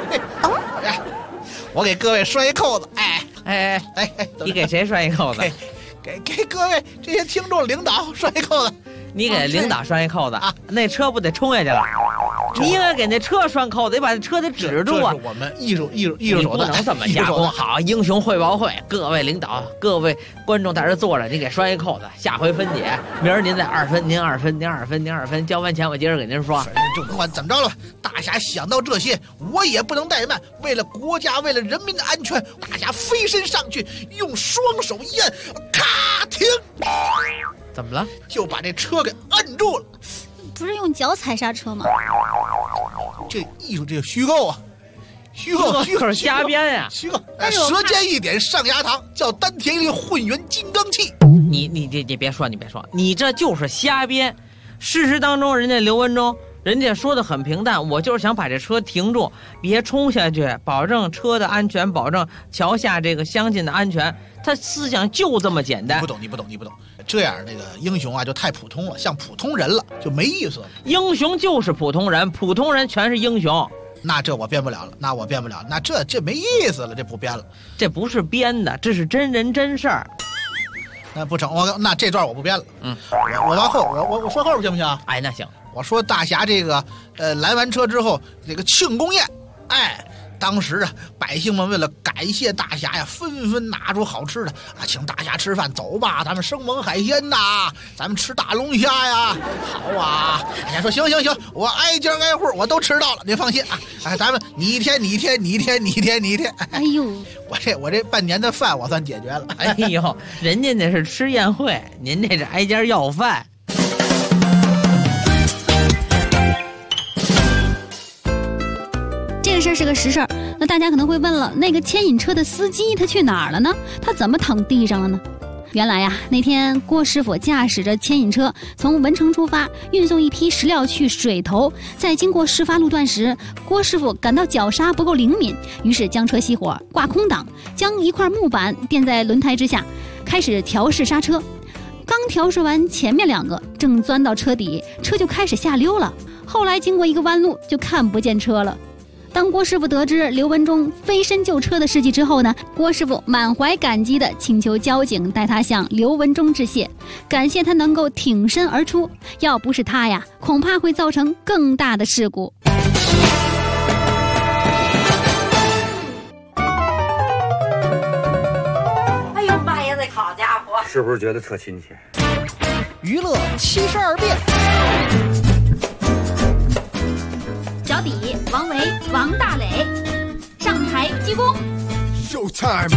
S6: 我给各位拴一扣子。
S19: 你给谁拴一扣子？
S6: 给各位这些听众领导拴一扣子。
S19: 你给领导拴一扣子啊？那车不得冲下去了？你应该给那车拴扣子，得把那车得止住啊！
S6: 这是我们艺术手段，
S19: 不能这么加工。好，英雄汇报会，各位领导、各位观众在这坐着，你给拴一扣子，下回分解。明儿您再2分，您2分，交完钱我接着给您说。
S6: 就甭管怎么着了，大侠想到这些，我也不能怠慢。为了国家，为了人民的安全，大侠飞身上去，用双手一按，咔停。
S19: 怎么了？
S6: 就把这车给摁住了。
S2: 不是用脚踩刹车吗？
S6: 这艺术这个虚构啊，虚构
S19: 瞎编呀，
S6: 虚构。舌尖一点上牙膛，叫丹田里混元金刚气。
S19: 你别说，你这就是瞎编。事实当中，人家刘文忠，人家说的很平淡，我就是想把这车停住，别冲下去，保证车的安全，保证桥下这个乡亲的安全。他思想就这么简单。
S6: 你不懂。这样那个英雄啊，就太普通了，像普通人了，就没意思了。
S19: 英雄就是普通人，普通人全是英雄。
S6: 那这我编不了了，那这没意思了，这不编了。
S19: 这不是编的，这是真人真事儿。
S6: 那不成，那这段我不编了。我往后，我说后边行不行？
S19: 哎，那行。
S6: 我说大侠这个拦完车之后，这个庆功宴，当时啊，百姓们为了感谢大侠呀，纷纷拿出好吃的啊，请大侠吃饭。走吧，咱们生猛海鲜呐，咱们吃大龙虾呀。好啊，大侠说行，我挨家挨户我都吃到了，您放心啊。咱们你一天。
S2: 哎呦，
S6: 我这半年的饭我算解决了。
S19: 哎呦，人家那是吃宴会，您这是挨家要饭。
S2: 这个事儿是个实事儿，那大家可能会问了，那个牵引车的司机他去哪儿了呢？他怎么躺地上了呢？原来呀，那天郭师傅驾驶着牵引车从文城出发，运送一批石料去水头。在经过事发路段时，郭师傅感到脚刹不够灵敏，于是将车熄火，挂空挡，将一块木板垫在轮胎之下，开始调试刹车。刚调试完前面2个，正钻到车底，车就开始下溜了。后来经过一个弯路，就看不见车了。当郭师傅得知刘文忠飞身救车的事迹之后呢，郭师傅满怀感激地请求交警带他向刘文忠致谢，感谢他能够挺身而出，要不是他呀，恐怕会造成更大的事故。
S20: 哎呦妈呀，这好家伙，
S21: 是不是觉得特亲切？
S1: 娱乐72变。
S2: 脚底王维、王大磊上台鞠躬。
S4: Showtime。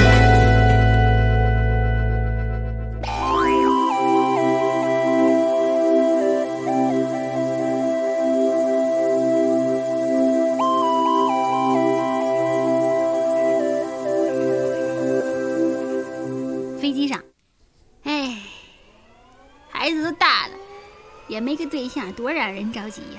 S2: 飞机上，孩子都大了，也没个对象，多让人着急呀。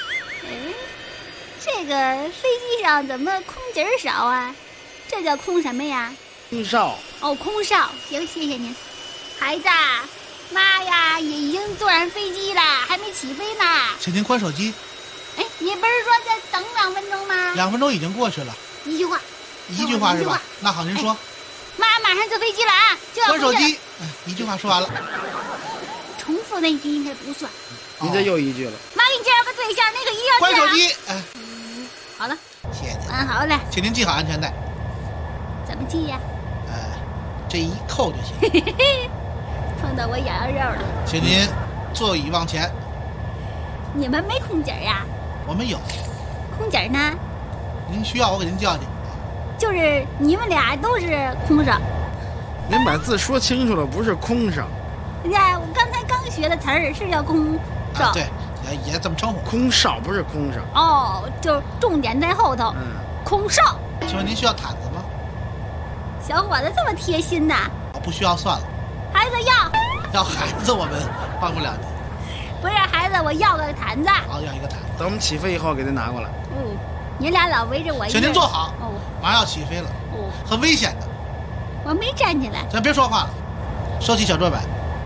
S2: 这个飞机上怎么空姐少啊？这叫空什么呀？
S21: 空少。
S2: 哦，空少。行，谢谢您。孩子，妈呀，也已经坐上飞机了，还没起飞呢。
S6: 请您关手机。
S2: 你不是说再等2分钟吗
S6: ？2分钟已经过去了。
S2: 一句话
S6: 是吧？那好，您说。
S2: 妈马上坐飞机了啊，就要
S6: 关手机。一句话说完了。
S2: 重复那句应该不算。
S21: 您这又一句了。
S2: 妈给你介绍个对象，那个一定要
S6: 关手机。
S2: 好了，
S6: 谢谢您。
S2: 好嘞，
S6: 请您系好安全带。
S2: 怎么系呀？
S6: 这一扣就行。
S2: 碰到我痒痒肉了。
S6: 请您座椅往前。
S2: 你们没空姐呀？
S6: 我们有。
S2: 空姐呢？
S6: 您需要我给您叫去。
S2: 就是你们俩都是空少。
S21: 您把字说清楚了，不是空少。
S2: 我刚才刚学的词儿是叫空少。
S6: 对，也这么称呼。
S21: 空少不是空少。
S2: 哦，就重点在后头。空少。
S6: 请问您需要毯子吗？
S2: 小伙子这么贴心呐。
S6: 不需要算了。
S2: 孩子
S6: 要孩子我们帮不了您。
S2: 不是孩子，我要个毯子。
S6: 好，要一个毯子。
S21: 等我们起飞以后给他拿过来。
S2: 您俩老围着我。
S6: 请您坐好。马上要起飞了。很危险的。
S2: 我没站起来。
S6: 咱别说话了，收起小桌板。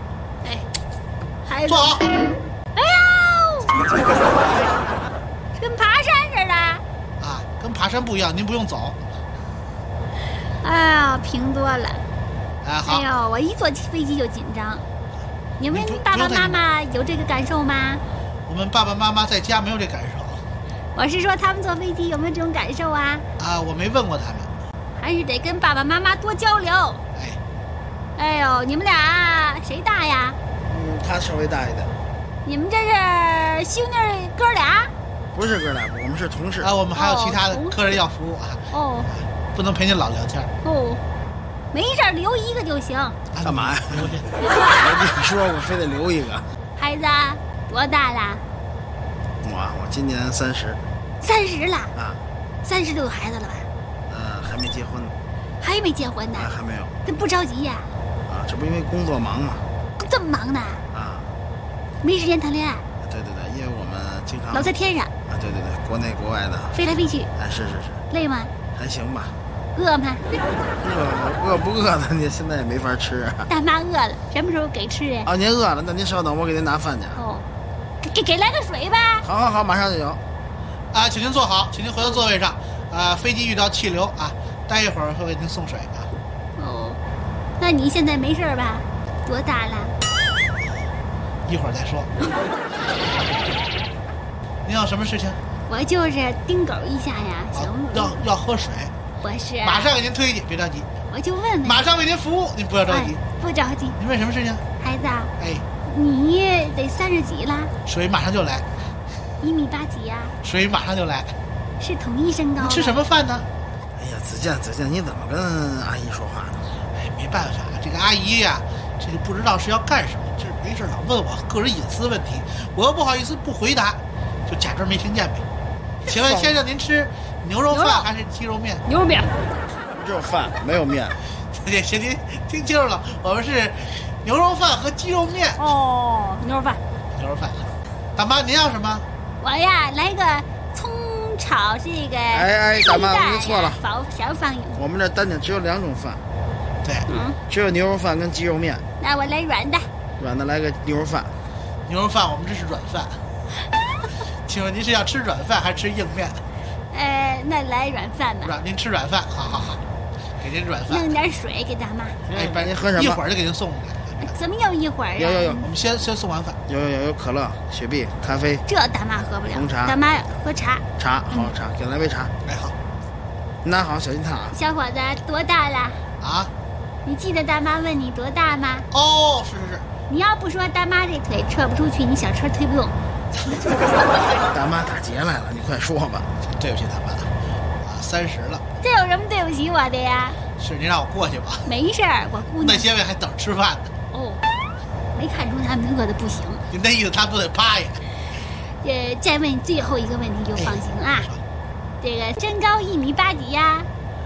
S2: 孩子。
S6: 坐好。
S2: 哎呦，跟爬山似的。
S6: 跟爬山不一样，您不用走。
S2: 哎呀，平多了。
S6: 好。
S2: 哎呦，我一坐飞机就紧张。你们爸爸妈妈有这个感受吗？
S6: 我们爸爸妈妈在家没有这感受。
S2: 我是说他们坐飞机有没有这种感受啊？
S6: 我没问过他们。
S2: 还是得跟爸爸妈妈多交流。哎呦，你们俩谁大呀？
S21: 他稍微大一点。
S2: 你们这是兄弟哥俩？
S21: 不是哥俩，我们是同事。
S6: 我们还有其他的客人要服务啊。不能陪您老聊天。
S2: 没事，留一个就行。
S21: 干嘛呀？我跟你说，我非得留一个。
S2: 孩子多大了？
S21: 我今年30。
S2: 30了
S21: 啊
S2: ，30都有孩子了吧？
S21: 还没结婚呢。
S2: 还没结婚呢？
S21: 还没有。
S2: 怎么不着急呀？
S21: 这不因为工作忙嘛。
S2: 这么忙呢？没时间谈恋爱。
S21: 对，因为我们经常
S2: 老在天上。
S21: 对，国内国外的。
S2: 飞来飞去。
S21: 是。
S2: 累吗？
S21: 还行吧。
S2: 饿吗？
S21: 饿不饿的？你现在也没法吃。
S2: 大妈饿了，什么时候给吃啊？
S21: 您饿了，那您稍等，我给您拿饭去。
S2: 给来个水吧。
S21: 好，马上就有。
S6: 请您坐好，请您回到座位上。飞机遇到气流啊，待一会儿会给您送水啊。
S2: 那你现在没事吧？多大了？
S6: 一会儿再说。您有什么事情？
S2: 我就是叮狗一下呀，
S6: 要喝水。
S2: 我是
S6: 马上给您推去，别着急。
S2: 我就问，
S6: 马上为您服务，您不要着急。
S2: 不着急。
S6: 您问什么事情？
S2: 孩子，
S6: 你
S2: 得30几了？
S6: 水马上就来。
S2: 1.8米几呀？
S6: 水马上就来。
S2: 是统一身高。
S6: 你吃什么饭呢？
S21: 哎呀，子健，你怎么跟阿姨说话呢？
S6: 没办法，这个阿姨呀，这个不知道是要干什么，这没事老问我个人隐私问题，我又不好意思不回答，就假装没听见呗。请问先生，您吃牛肉饭还是鸡肉面？
S2: 牛肉面。
S21: 只有饭没有面。
S6: 行，您听清楚了，我们是牛肉饭和鸡肉面。
S2: 牛肉饭。
S6: 大妈，您要什么？
S2: 我呀，来个葱炒这个。
S21: 大妈，您错了。
S2: 少放油。
S21: 我们这单点只有2种饭。
S6: 对，
S21: 只有牛肉饭跟鸡肉面。
S2: 那我来软的。
S21: 软的来个牛肉饭。
S6: 牛肉饭，我们这是软饭。请问您是要吃软饭还是吃硬面？
S2: 那来软饭吧。
S6: 您吃软饭，好，给您软饭。
S2: 弄点水给大妈。
S21: 您喝什么？
S6: 一会儿就给您送来。
S2: 怎么又一会儿啊？
S21: 有，
S6: 我们先送完饭。
S21: 有可乐、雪碧、咖啡。
S2: 这大妈喝不了。
S21: 红茶。
S2: 大妈喝茶。
S21: 好茶，给来杯茶。
S6: 好。
S21: 拿好，小心烫啊。
S2: 小伙子多大了？你记得大妈问你多大吗？
S6: 是。
S2: 你要不说大妈这腿撤不出去，你小车推不动。
S21: 大妈打劫来了，你快说吧。
S6: 对不起，大妈，30了。
S2: 这有什么对不起我的呀？
S6: 是您让我过去吧。
S2: 没事儿，我姑娘。
S6: 那些位还等着吃饭呢。
S2: 没看出他们饿的不行。
S6: 您那意思他们都得趴下。
S2: 再问最后一个问题就放心啊。这个身高1.8米几呀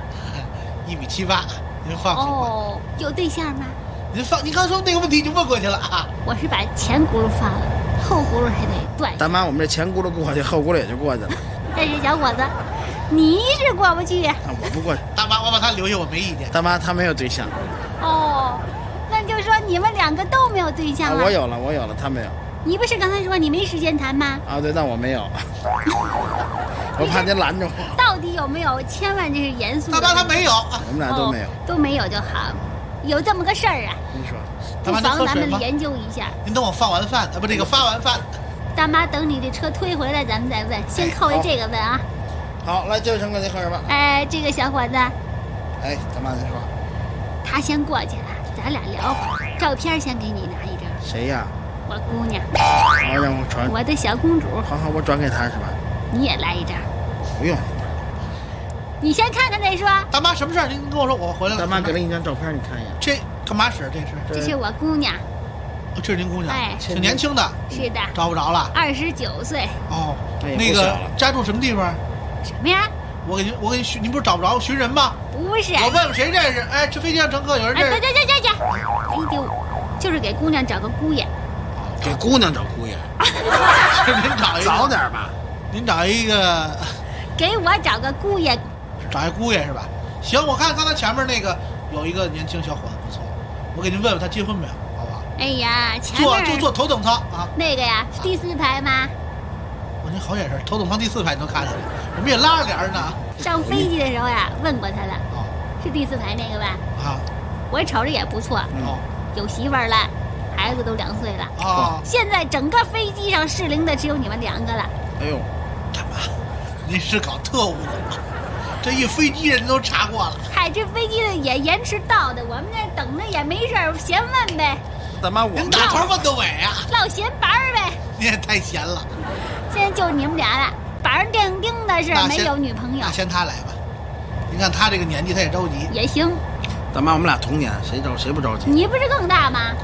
S6: ？1.78米，您放心吧。
S2: 有对象吗？
S6: 您刚说那个问题就问过去了啊。
S2: 我是把前轱辘放了，后轱辘还得断。
S21: 大妈，我们这前轱辘过去，后轱辘也就过去了。
S2: 但是小伙子，你是过不去。
S21: 我不过去。
S6: 大妈，我把他留下，我没意见。
S21: 大妈，他没有对象。
S2: 那就说你们2个都没有对象了。
S21: 我有了，他没有。
S2: 你不是刚才说你没时间谈吗？
S21: 对，那我没有。我怕您拦着我。
S2: 到底有没有？千万这是严肃的。
S6: 大妈，他没有。
S21: 我们俩都没有。
S2: 都没有就好。有这么个事儿啊？
S21: 您说。
S2: 不妨咱们研究一下。
S6: 您等我放完饭，发完饭。
S2: 大妈，等你这车推回来，咱们再问。先扣着这个问啊。
S21: 好，来，这位乘客，您喝什么？
S2: 这个小伙子。
S21: 大妈，您说。
S2: 他先过去了，咱俩聊会儿。照片先给你拿一张。
S21: 谁呀？
S2: 我姑娘。
S21: 好，让我传。
S2: 我的小公主。
S21: 好，我转给她是吧？
S2: 你也来一张。
S21: 不用。
S2: 你先看看再说。
S6: 大妈，什么事儿？您跟我说，我回来了。
S21: 大妈给了你一张照片，你看一眼。
S6: 这干嘛使？
S2: 这是我姑娘。
S6: 这是您姑娘。挺年轻的。
S2: 是的。
S6: 找不着了。
S2: 29岁。
S21: 那个
S6: 家住什么地方？
S2: 什么呀？
S6: 我给您寻，您不是找不着寻人吗？
S2: 不是。
S6: 我问问谁认识？这飞机上乘客有人认识？
S2: 对，没丢，就是给姑娘找个姑爷。
S21: 给姑娘找姑爷。
S6: 您找一个
S21: 早点吧。
S6: 您找一个。
S2: 给我找个姑爷。
S6: 找一姑爷是吧？行，我看刚才前面那个有一个年轻小伙子不错，我给您问问他结婚没有，好不好？
S2: 哎呀，前面
S6: 就坐头等舱啊。
S2: 那个呀，第4排吗？
S6: 您好眼神，头等舱第4排你都看见了，我们也拉着帘呢。
S2: 上飞机的时候呀，问过他了，是第4排那个吧？我瞅着也不错，有媳妇儿了，孩子都2岁了。现在整个飞机上适龄的只有你们2个了。
S21: 哎呦，
S6: 大妈，您是搞特务的吗？这一飞机人都查过了。
S2: 嗨，这飞机的也延迟到的，我们这等着也没事儿，闲问呗。
S21: 大妈，我
S6: 您打头问到尾啊，
S2: 唠闲白儿呗。
S6: 你也太闲了。
S2: 现在就你们俩了，板上钉钉的是没有女朋友。
S6: 那先他来吧，您看他这个年纪，他也着急。
S2: 也行。
S21: 大妈，我们俩同年，谁不着急？
S2: 你不是更大吗？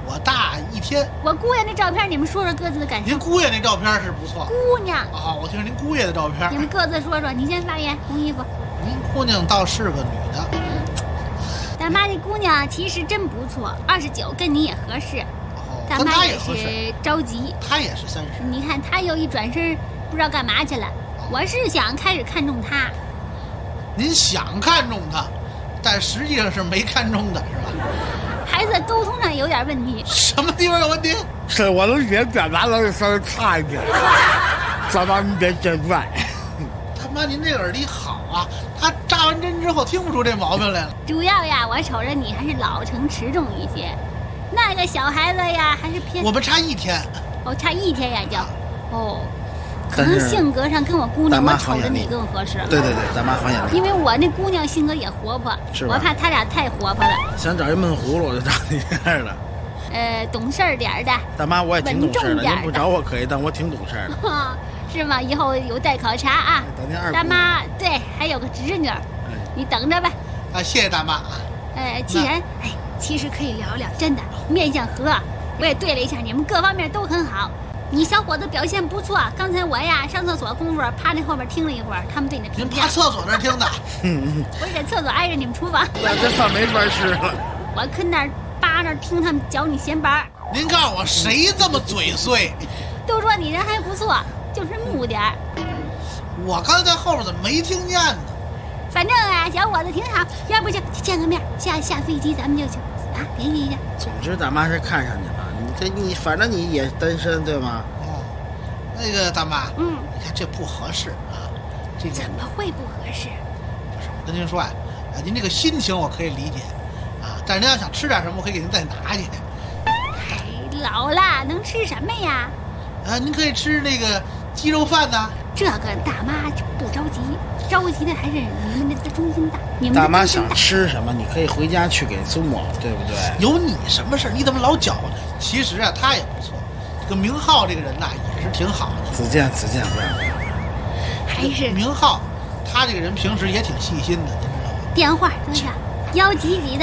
S6: 我大1天。
S2: 我姑爷那照片，你们说说各自的感受。
S6: 您姑爷那照片是不错。
S2: 姑娘
S6: 啊，我听您姑爷的照片。
S2: 你们各自说说，你先发言，红衣服。
S6: 您姑娘倒是个女的。
S2: 大妈这姑娘其实真不错，29跟你也合适。大妈也是着急，
S6: 她也是30。
S2: 你看她又一转身，不知道干嘛去了。我是想开始看中她。
S6: 您想看中她，但实际上是没看中的，是吧？
S2: 孩子沟通上有点问题。
S21: 什么地方有问题？是我的语言表达能力稍微差一点。大妈，你别见怪。
S6: 大妈，您这个耳力好啊，她扎完针之后听不出这毛病来了。
S2: 主要呀，我瞅着你还是老成持重一些。那个小孩子呀，还是偏……
S6: 我们差1天。
S2: 哦，差1天呀，就哦，可能性格上跟我姑娘，我瞅着你更合适。
S21: 对，大妈好眼力。
S2: 因为我那姑娘性格也活泼，我怕他俩太活泼了。
S21: 想找一闷葫芦，就找你这样的。
S2: 懂事儿点的。
S21: 大妈，我也挺懂事的，您不找我可以，但我挺懂事的。
S2: 是吗？以后有待考察啊。大妈，对，还有个侄女，你等着吧。
S6: 啊，谢谢大妈。
S2: 既然其实可以聊聊，真的面相和，我也对了一下，你们各方面都很好。你小伙子表现不错，刚才我呀上厕所功夫趴那后边听了一会儿，他们对你的评价。
S6: 您趴厕所那听的？
S2: 我这厕所挨着你们厨房。
S21: 那这饭没法吃了。
S2: 我跟那儿扒着听他们教你闲白。
S6: 您告诉我谁这么嘴碎？
S2: 都说你人还不错，就是木点儿。
S21: 我刚才在后边怎么没听见呢？
S2: 反正啊，小伙子挺好，要不就见个面，下飞机咱们就去啊联系一下。
S21: 总之大妈是看上你了，你反正你也单身对吗？
S6: 哦，那个大妈，你看这不合适啊，这个
S2: 怎么会不合适？
S6: 不是，我跟您说啊，您这个心情我可以理解啊，但是您要想吃点什么，我可以给您再拿去。
S2: 老了能吃什么呀？
S6: 您可以吃那个鸡肉饭呐。
S2: 这个大妈就不着急，着急的还是你们的中心大。你们
S21: 大妈想吃什么，你可以回家去给祖母，对不对？
S6: 有你什么事？你怎么老搅和？其实啊，他也不错。这个明浩这个人呐，也是挺好的。
S21: 子健，不要。
S2: 还是
S6: 明浩，他这个人平时也挺细心的，你知道吗？
S2: 电话多少？1几几的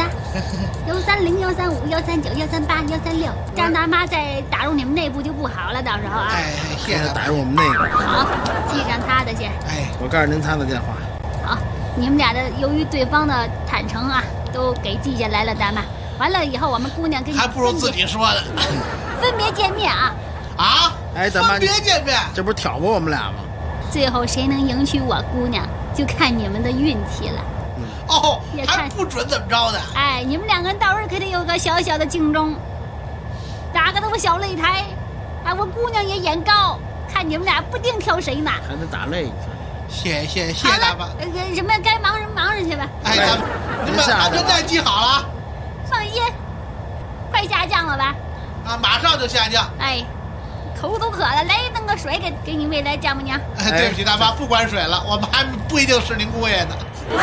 S2: ？130、135、139、138、136，这样大妈再打入你们内部就不好了，到时候啊。
S21: 谢谢打入我们内部。
S2: 好，记上他的去。
S21: 我告诉您他的电话。
S2: 好，你们俩的由于对方的坦诚啊，都给记下来了，大妈。完了以后，我们姑娘跟你
S6: 还不如自己说的。
S2: 分别见面啊！
S6: 啊！
S21: 大妈，
S6: 分别见面，
S21: 这不是挑拨我们俩吗？
S2: 最后谁能迎娶我姑娘，就看你们的运气了。
S6: 哦，还不准怎么着的？
S2: 你们2个人到时候可得有个小小的竞争，打个那么小擂台。我姑娘也眼高，看你们俩不定挑谁呢。
S21: 还得打擂。谢谢
S2: 大妈。什么该忙什么忙着去吧。
S6: 你们把这再记好了。
S2: 放心，快下降了吧？
S6: 马上就下降。
S2: 口都渴了，来弄个水给你未来丈母娘。
S6: 对不起大妈，不管水了，我们还不一定是您姑爷呢。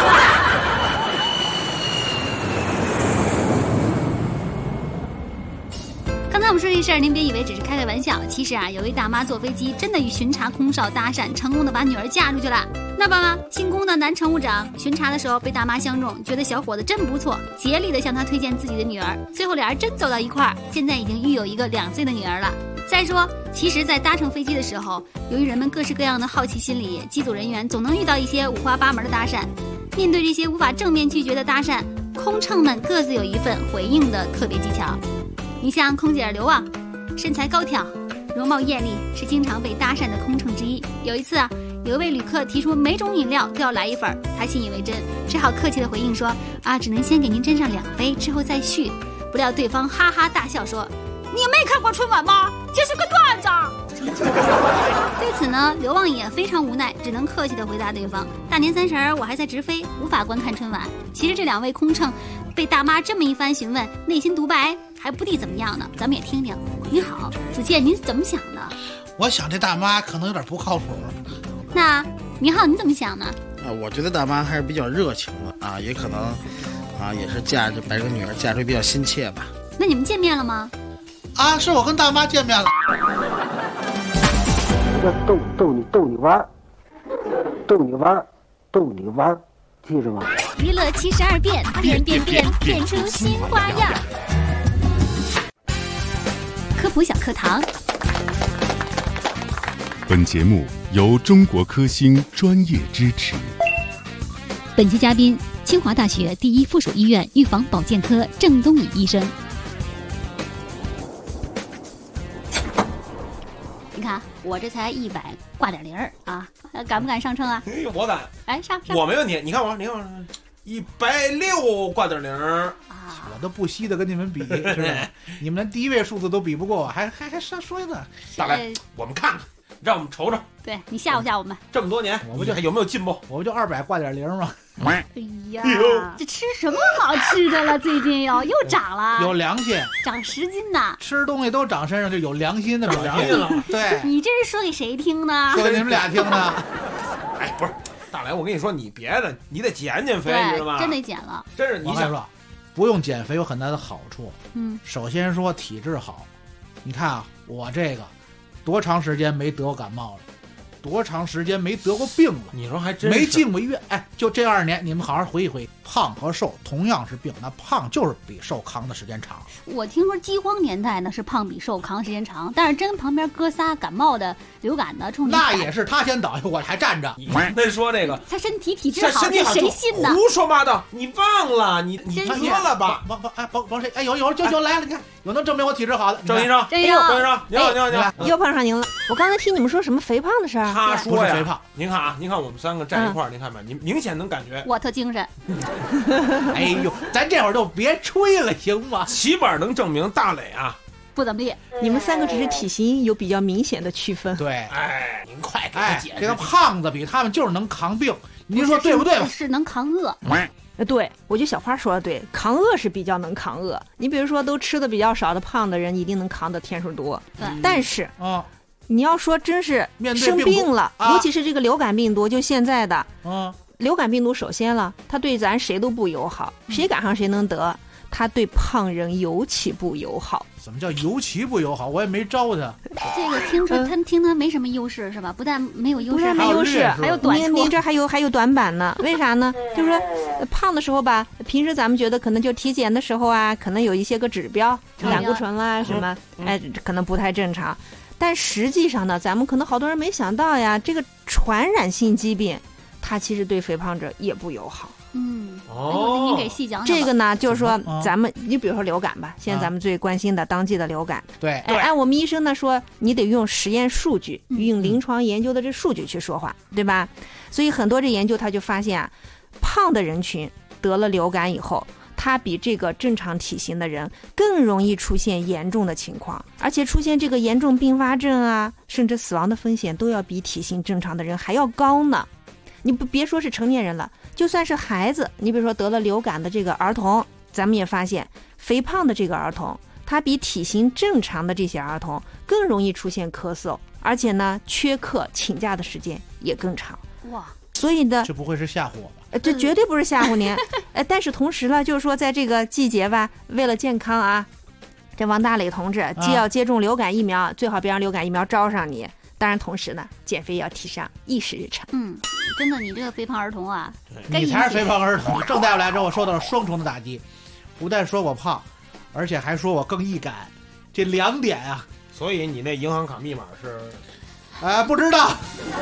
S2: 刚才我们说这事儿，您别以为只是开开玩笑，其实啊，有位大妈坐飞机真的与巡查空少搭讪，成功的把女儿嫁出去了。那么新宫的男乘务长巡查的时候被大妈相中，觉得小伙子真不错，竭力的向他推荐自己的女儿。最后俩人真走到一块儿，现在已经育有一个2岁的女儿了。再说，其实在搭乘飞机的时候，由于人们各式各样的好奇心理，机组人员总能遇到一些五花八门的搭讪。面对这些无法正面拒绝的搭讪，空乘们各自有一份回应的特别技巧。你像空姐刘旺，身材高挑，容貌艳丽，是经常被搭讪的空乘之一。有一次啊，有一位旅客提出每种饮料都要来1份，他信以为真，只好客气的回应说只能先给您斟上2杯，之后再续。不料对方哈哈大笑说：“你没看过春晚吗？这是个段子。”对此呢，刘旺也非常无奈，只能客气地回答对方：“大年30我还在直飞，无法观看春晚。”其实这2位空乘被大妈这么一番询问，内心独白还不地怎么样呢？咱们也听听。您好，子健，您怎么想的？
S6: 我想这大妈可能有点不靠谱。
S2: 那您好，你怎么想呢？
S21: 我觉得大妈还是比较热情的也可能也是把这个女儿嫁出去比较心切吧。
S2: 那你们见面了吗？
S6: 是我跟大妈见面了。
S7: 要逗你玩，记住吗？
S2: 娱乐72变，变出新花样。 福小课堂。
S5: 本节目由中国科兴专业支持。
S2: 本期嘉宾：清华大学第一附属医院预防保健科郑东乙医生。你看，我这才100挂点零啊，敢不敢上秤啊？
S3: 我敢。
S2: 哎，上，
S3: 我没问题。你看我160挂点零
S6: 啊！我都不稀得跟你们比，是吧？你们连第一位数字都比不过我，还说呢？
S3: 大来，我们看看，让我们瞅瞅。
S2: 对你吓唬吓我们。
S3: 这么多年，我们有没有进步？
S6: 我不就200挂点零吗？
S2: 哎呀，这吃什么好吃的了？最近又长了，
S6: 有良心，
S2: 长10斤呢。
S6: 吃东西都长身上，就有良心的，
S3: 有良心了。
S6: 对，
S2: 你这是说给谁听呢？
S6: 说给你们俩听呢。
S3: 哎，不是，大来，我跟你说，你别的，你得减肥，你知道吗？
S2: 真得减了。
S3: 真是，你想
S6: 说，不用减肥有很大的好处。首先说体质好，你看啊，我这个多长时间没得过感冒了？多长时间没得过病了？
S3: 你说还真是
S6: 没进过医院。哎，就这2年，你们好好回忆回忆，胖和瘦同样是病，那胖就是比瘦扛的时间长。
S2: 我听说饥荒年代呢是胖比瘦扛时间长，但是真旁边哥仨感冒的、流感的，冲你
S6: 那也是他先倒下，我还站着。
S3: 那说这个，
S2: 他身体体质好，这谁信呢？
S3: 胡说八道！你忘了你说了吧？
S6: 甭谁？哎，有就来了，你看有能证明我体质好的。
S3: 郑医生，你好，你好，
S22: 又碰上您了。我刚才听你们说什么肥胖的事儿？
S3: 他说呀，
S6: 肥胖。
S3: 您看啊，您看我们3个站一块儿，您看吧，您明显能感觉
S2: 我特精神。
S6: 哎呦，咱这会儿就别吹了，行吗？
S3: 起码能证明大磊啊
S2: 不怎么地。
S22: 你们3个只是体型有比较明显的区分。
S6: 对，
S3: 哎，您快给他解释。
S6: 这个胖子比他们就是能扛病，您说对不对？
S2: 是能扛饿。
S22: 对，我觉得小花说的对，扛饿是比较能扛饿。你比如说，都吃的比较少的胖的人，一定能扛的天数多。
S2: 对，
S22: 但是你要说真是生病了，尤其是这个流感病毒，就现在的，流感病毒首先了，它对咱谁都不友好，谁赶上谁能得，它对胖人尤其不友好。
S6: 什么叫尤其不友好？我也没招他。
S2: 这个听说他没什么优势是吧？不但没有优势，
S22: 还有优势，
S2: 还有短处。
S22: 您这还有短板呢？为啥呢？就是说胖的时候吧，平时咱们觉得可能就体检的时候啊，可能有一些个指标，胆固醇啦什么，哎，可能不太正常。但实际上呢，咱们可能好多人没想到呀，这个传染性疾病，它其实对肥胖者也不友好。
S2: 那您给细讲讲。
S22: 这个呢，就是说咱们，你比如说流感吧，现在咱们最关心的当季的流感。
S6: 对，
S22: 按我们医生呢说，你得用实验数据，用临床研究的这数据去说话，对吧？所以很多这研究他就发现啊，胖的人群得了流感以后，他比这个正常体型的人更容易出现严重的情况，而且出现这个严重并发症啊，甚至死亡的风险都要比体型正常的人还要高呢。你别说是成年人了，就算是孩子，你比如说得了流感的这个儿童，咱们也发现肥胖的这个儿童，他比体型正常的这些儿童更容易出现咳嗽，而且呢缺课请假的时间也更长。
S2: 哇！
S22: 所以呢，
S6: 这不会是吓唬我吧？
S22: 这绝对不是吓唬您。但是同时呢，就是说在这个季节吧，为了健康啊，这王大磊同志既要接种流感疫苗，最好别让流感疫苗招上你。当然，同时呢，减肥要提上议事日程。
S2: 真的，你这个肥胖儿童啊，
S6: 你才是肥胖儿童。郑大夫来之后受到了双重的打击，不但说我胖，而且还说我更易感，这2点啊。
S3: 所以你那银行卡密码是？
S6: 不知道。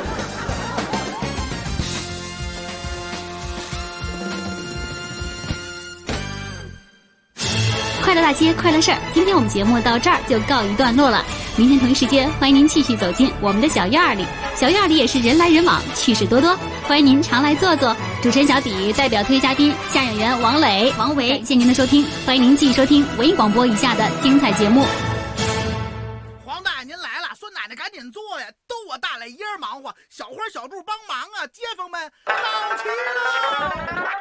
S2: 快乐大街，快乐事儿。今天我们节目到这儿就告一段落了。明天同一时间，欢迎您继续走进我们的小院里。小院里也是人来人往，趣事多多，欢迎您常来坐坐。主持人小底代表特约嘉宾相声演员王磊、王维，感谢您的收听，欢迎您继续收听文艺广播以下的精彩节目。
S23: 黄大爷您来了，孙奶奶赶紧坐呀，都我大磊一人忙活，小花小柱帮忙啊，街坊们闹齐了。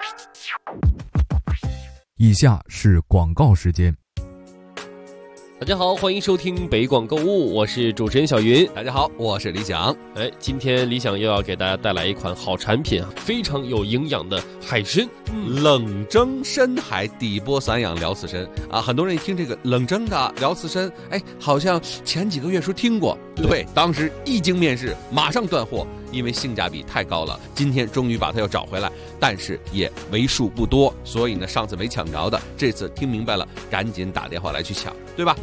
S24: 以下是广告时间。
S25: 大家好，欢迎收听北广购物，我是主持人小云。
S26: 大家好，我是李想。
S25: 今天李想又要给大家带来一款好产品啊，非常有营养的海参，
S26: 冷蒸深海底波散养辽刺参啊。很多人一听这个冷蒸的辽刺参，好像前几个月时听过，对，当时一经面世，马上断货，因为性价比太高了。今天终于把它又找回来，但是也为数不多，所以呢，上次没抢着的，这次听明白了，赶紧打电话来去抢，对吧？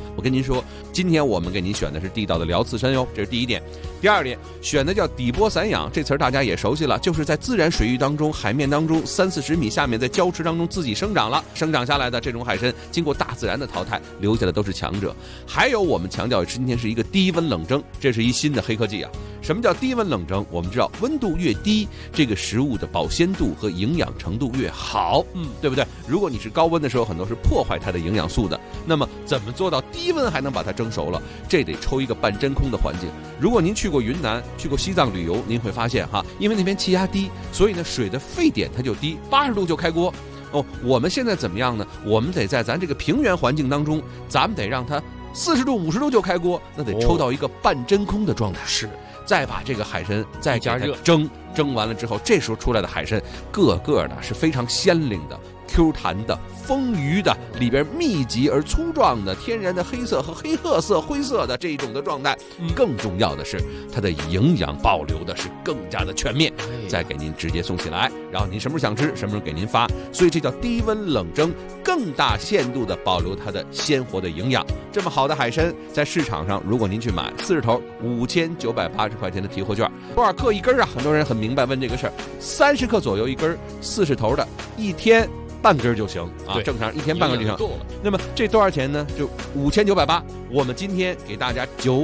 S26: 我跟您说，今天我们给您选的是地道的辽刺参哟，这是第一点。第二点，选的叫底波散养，这词儿大家也熟悉了，就是在自然水域当中、海面当中30-40米下面，在礁池当中自己生长下来的这种海参，经过大自然的淘汰，留下的都是强者。还有我们强调今天是一个低温冷蒸，这是一新的黑科技啊。什么叫低温冷蒸？我们知道温度越低，这个食物的保鲜度和营养程度越好，对不对？如果你是高温的时候，很多是破坏它的营养素的。那么怎么做到低温还能把它蒸熟了？这得抽一个半真空的环境。如果您去过云南、去过西藏旅游，您会发现哈，因为那边气压低，所以呢水的沸点它就低，80度就开锅。我们现在怎么样呢？我们得在咱这个平原环境当中，咱们得让它40度、50度就开锅，那得抽到一个半真空的状态。是，再把这个海参再加热蒸完了之后，这时候出来的海参个个的是非常鲜灵的、Q 弹的、丰腴的，里边密集而粗壮的天然的黑色和黑褐色、灰色的这一种的状态。更重要的是，它的营养保留的是更加的全面，再给您直接送起来，然后您什么时候想吃，什么时候给您发。所以这叫低温冷蒸，更大限度的保留它的鲜活的营养。这么好的海参，在市场上，如果您去买40头，5980块钱的提货券，多少克一根啊？很多人很明白问这个事儿，30克左右一根，40头的，一天半根就行啊，正常一天半根就行。那么这多少钱呢？就5980，我们今天给大家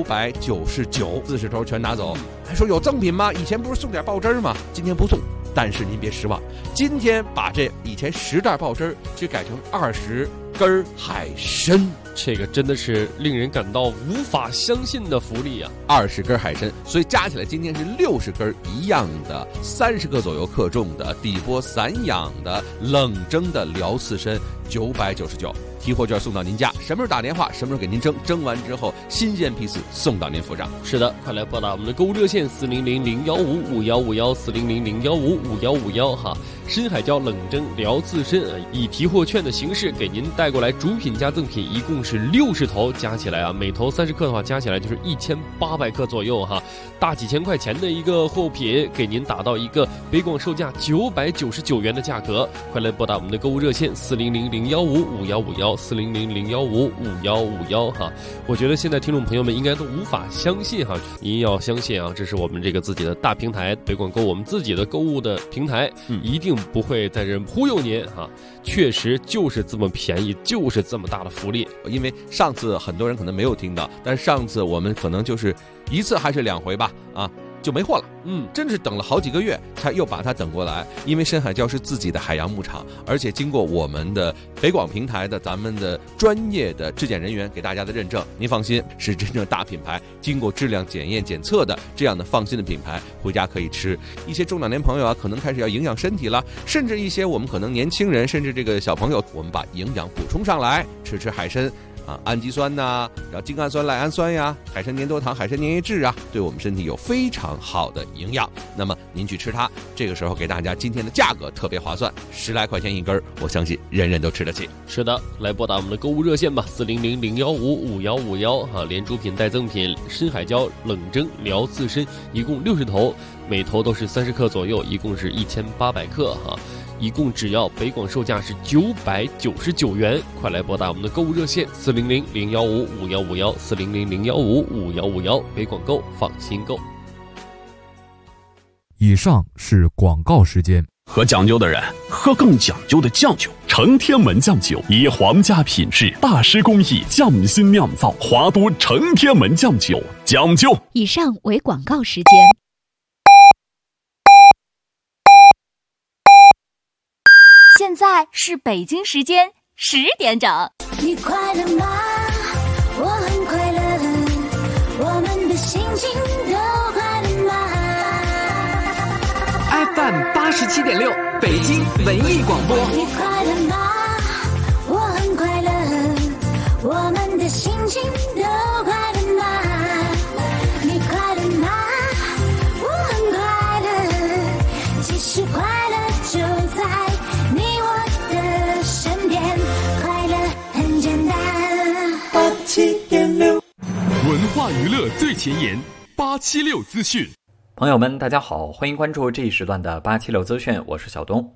S26: 999，40头全拿走。还说有赠品吗？以前不是送点爆汁吗？今天不送，但是您别失望，今天把这以前10袋爆汁去改成20根海参，
S25: 这个真的是令人感到无法相信的福利啊
S26: ！20根海参，所以加起来今天是60根一样的，30克左右克重的底波散养的冷蒸的辽刺参，999。提货券送到您家，什么时候打电话，什么时候给您蒸完之后新鲜批次送到您府上。
S25: 是的，快来拨打我们的购物热线400-015-5151，400-015-5151哈。深海椒冷蒸辽刺参以提货券的形式给您带过来，主品加赠品一共是60头，加起来啊，每头30克的话，加起来就是1800克左右哈，大几千块钱的一个货品，给您打到一个北广售价999元的价格。快来拨打我们的购物热线400-015-5151，400-015-5151哈。我觉得现在听众朋友们应该都无法相信哈，您要相信啊，这是我们这个自己的大平台北广购，我们自己的购物的平台，一定不会在这忽悠您哈，确实就是这么便宜，就是这么大的福利。
S26: 因为上次很多人可能没有听到，但是上次我们可能就是1次还是2回吧啊，就没货了。真是等了好几个月才又把它等过来。因为深海礁是自己的海洋牧场，而且经过我们的北广平台的咱们的专业的质检人员给大家的认证，您放心，是真正大品牌，经过质量检验检测的这样的放心的品牌，回家可以吃。一些中老年朋友啊，可能开始要营养身体了，甚至一些我们可能年轻人，甚至这个小朋友，我们把营养补充上来，吃海参啊，氨基酸呐，然后精氨酸、赖氨酸呀，海参粘多糖、海参粘液质啊，对我们身体有非常好的营养。那么您去吃它，这个时候给大家今天的价格特别划算，10来块钱一根，我相信人人都吃得起。
S25: 是的，来拨打我们的购物热线吧，400-015-5151哈，连主品带赠品，深海礁冷蒸辽刺参一共60头，每头都是30克左右，一共是1800克哈。一共只要北广售价是999元，快来拨打我们的购物热线400-015-5151，400-015-5151，北广购，放心购。
S24: 以上是广告时间。
S8: 喝讲究的人喝更讲究的酱酒，成天门酱酒以皇家品质、大师工艺匠心酿造，华都成天门酱酒讲究。
S2: 以上为广告时间。
S13: 现在是北京时间10点整。
S15: 你快乐吗？我很快乐，我们的心情都快乐吗
S18: ？FM 87.6，北京文艺广播。
S15: 你快乐吗？我很快乐，我们的心情都快乐吗？你快乐吗？我很快乐，其实快乐就在你我的身边，快乐很简单。87.6，
S5: 文化娱乐最前沿，876资讯。
S16: 朋友们，大家好，欢迎关注这一时段的876资讯，我是小东。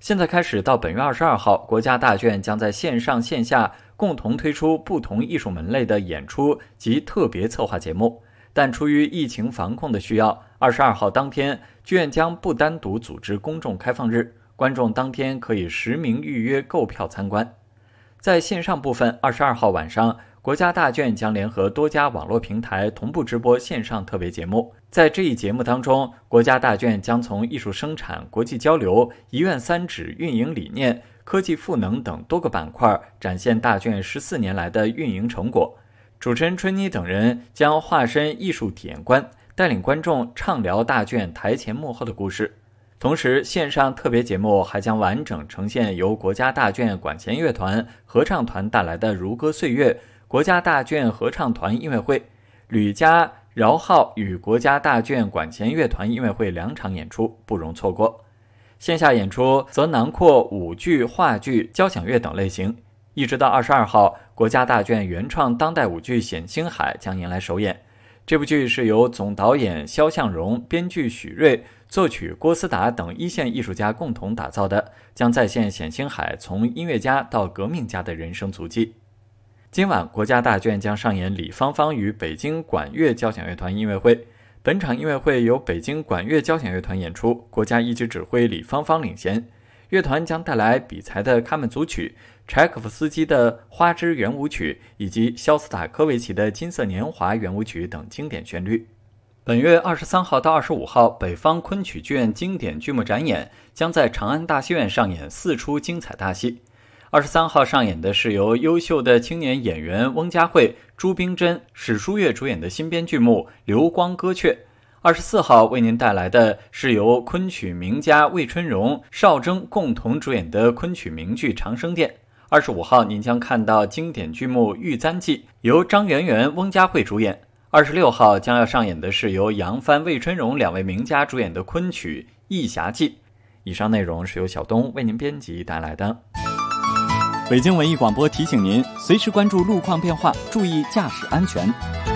S16: 现在开始到本月22号，国家大剧院将在线上线下共同推出不同艺术门类的演出及特别策划节目。但出于疫情防控的需要，22号当天，剧院将不单独组织公众开放日，观众当天可以实名预约购票参观。在线上部分，22号晚上，国家大剧院将联合多家网络平台同步直播线上特别节目。在这一节目当中，国家大剧院将从艺术生产、国际交流、一院三址运营理念、科技赋能等多个板块展现大剧院14年来的运营成果。主持人春妮等人将化身艺术体验官，带领观众畅聊大剧院台前幕后的故事。同时，线上特别节目还将完整呈现由国家大剧院管弦乐团、合唱团带来的《如歌岁月》、国家大剧院合唱团音乐会、吕嘉、饶浩与国家大剧院管弦乐团音乐会2场演出，不容错过。线下演出则囊括舞剧、话剧、交响乐等类型。一直到22号，国家大剧院原创当代舞剧《冼星海》将迎来首演。这部剧是由总导演肖向荣、编剧许瑞、作曲郭思达等一线艺术家共同打造的，将再现冼星海从音乐家到革命家的人生足迹。今晚，国家大剧院将上演李芳芳与北京管乐交响乐团音乐会。本场音乐会由北京管乐交响乐团演出，国家一级指挥李芳芳领衔。乐团将带来比才的卡门组曲、柴可夫斯基的花之圆舞曲以及肖斯塔科维奇的金色年华圆舞曲等经典旋律。本月23号到25号，北方昆曲剧院经典剧目展演将在长安大戏院上演4出精彩大戏。23号上演的是由优秀的青年演员翁佳慧、朱冰珍、史书月主演的新编剧目《流光歌阙》。24号为您带来的是由昆曲名家魏春荣、邵征共同主演的昆曲名剧《长生殿》。25号您将看到经典剧目《玉簪记》，由张媛媛、翁佳慧主演。26号将要上演的是由杨帆、魏春荣2位名家主演的昆曲《义侠记》。以上内容是由小东为您编辑带来的。 北京文艺广播提醒您，随时关注路况变化，注意驾驶安全。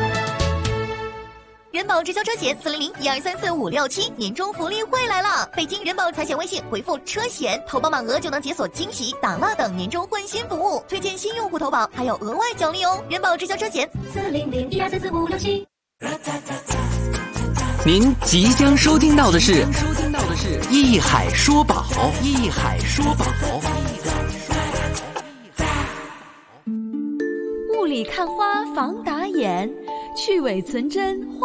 S9: 人保直销车险400-1234-567年终福利会来了！北京人保财险微信回复车险，投保满额就能解锁惊喜、打蜡等年终换新服务，推荐新用户投保还有额外奖励哦！人保直销车险400-1234-567。
S18: 您即将收听到的是艺海说宝，艺海说宝。
S10: 雾里看花防打眼，去伪存真。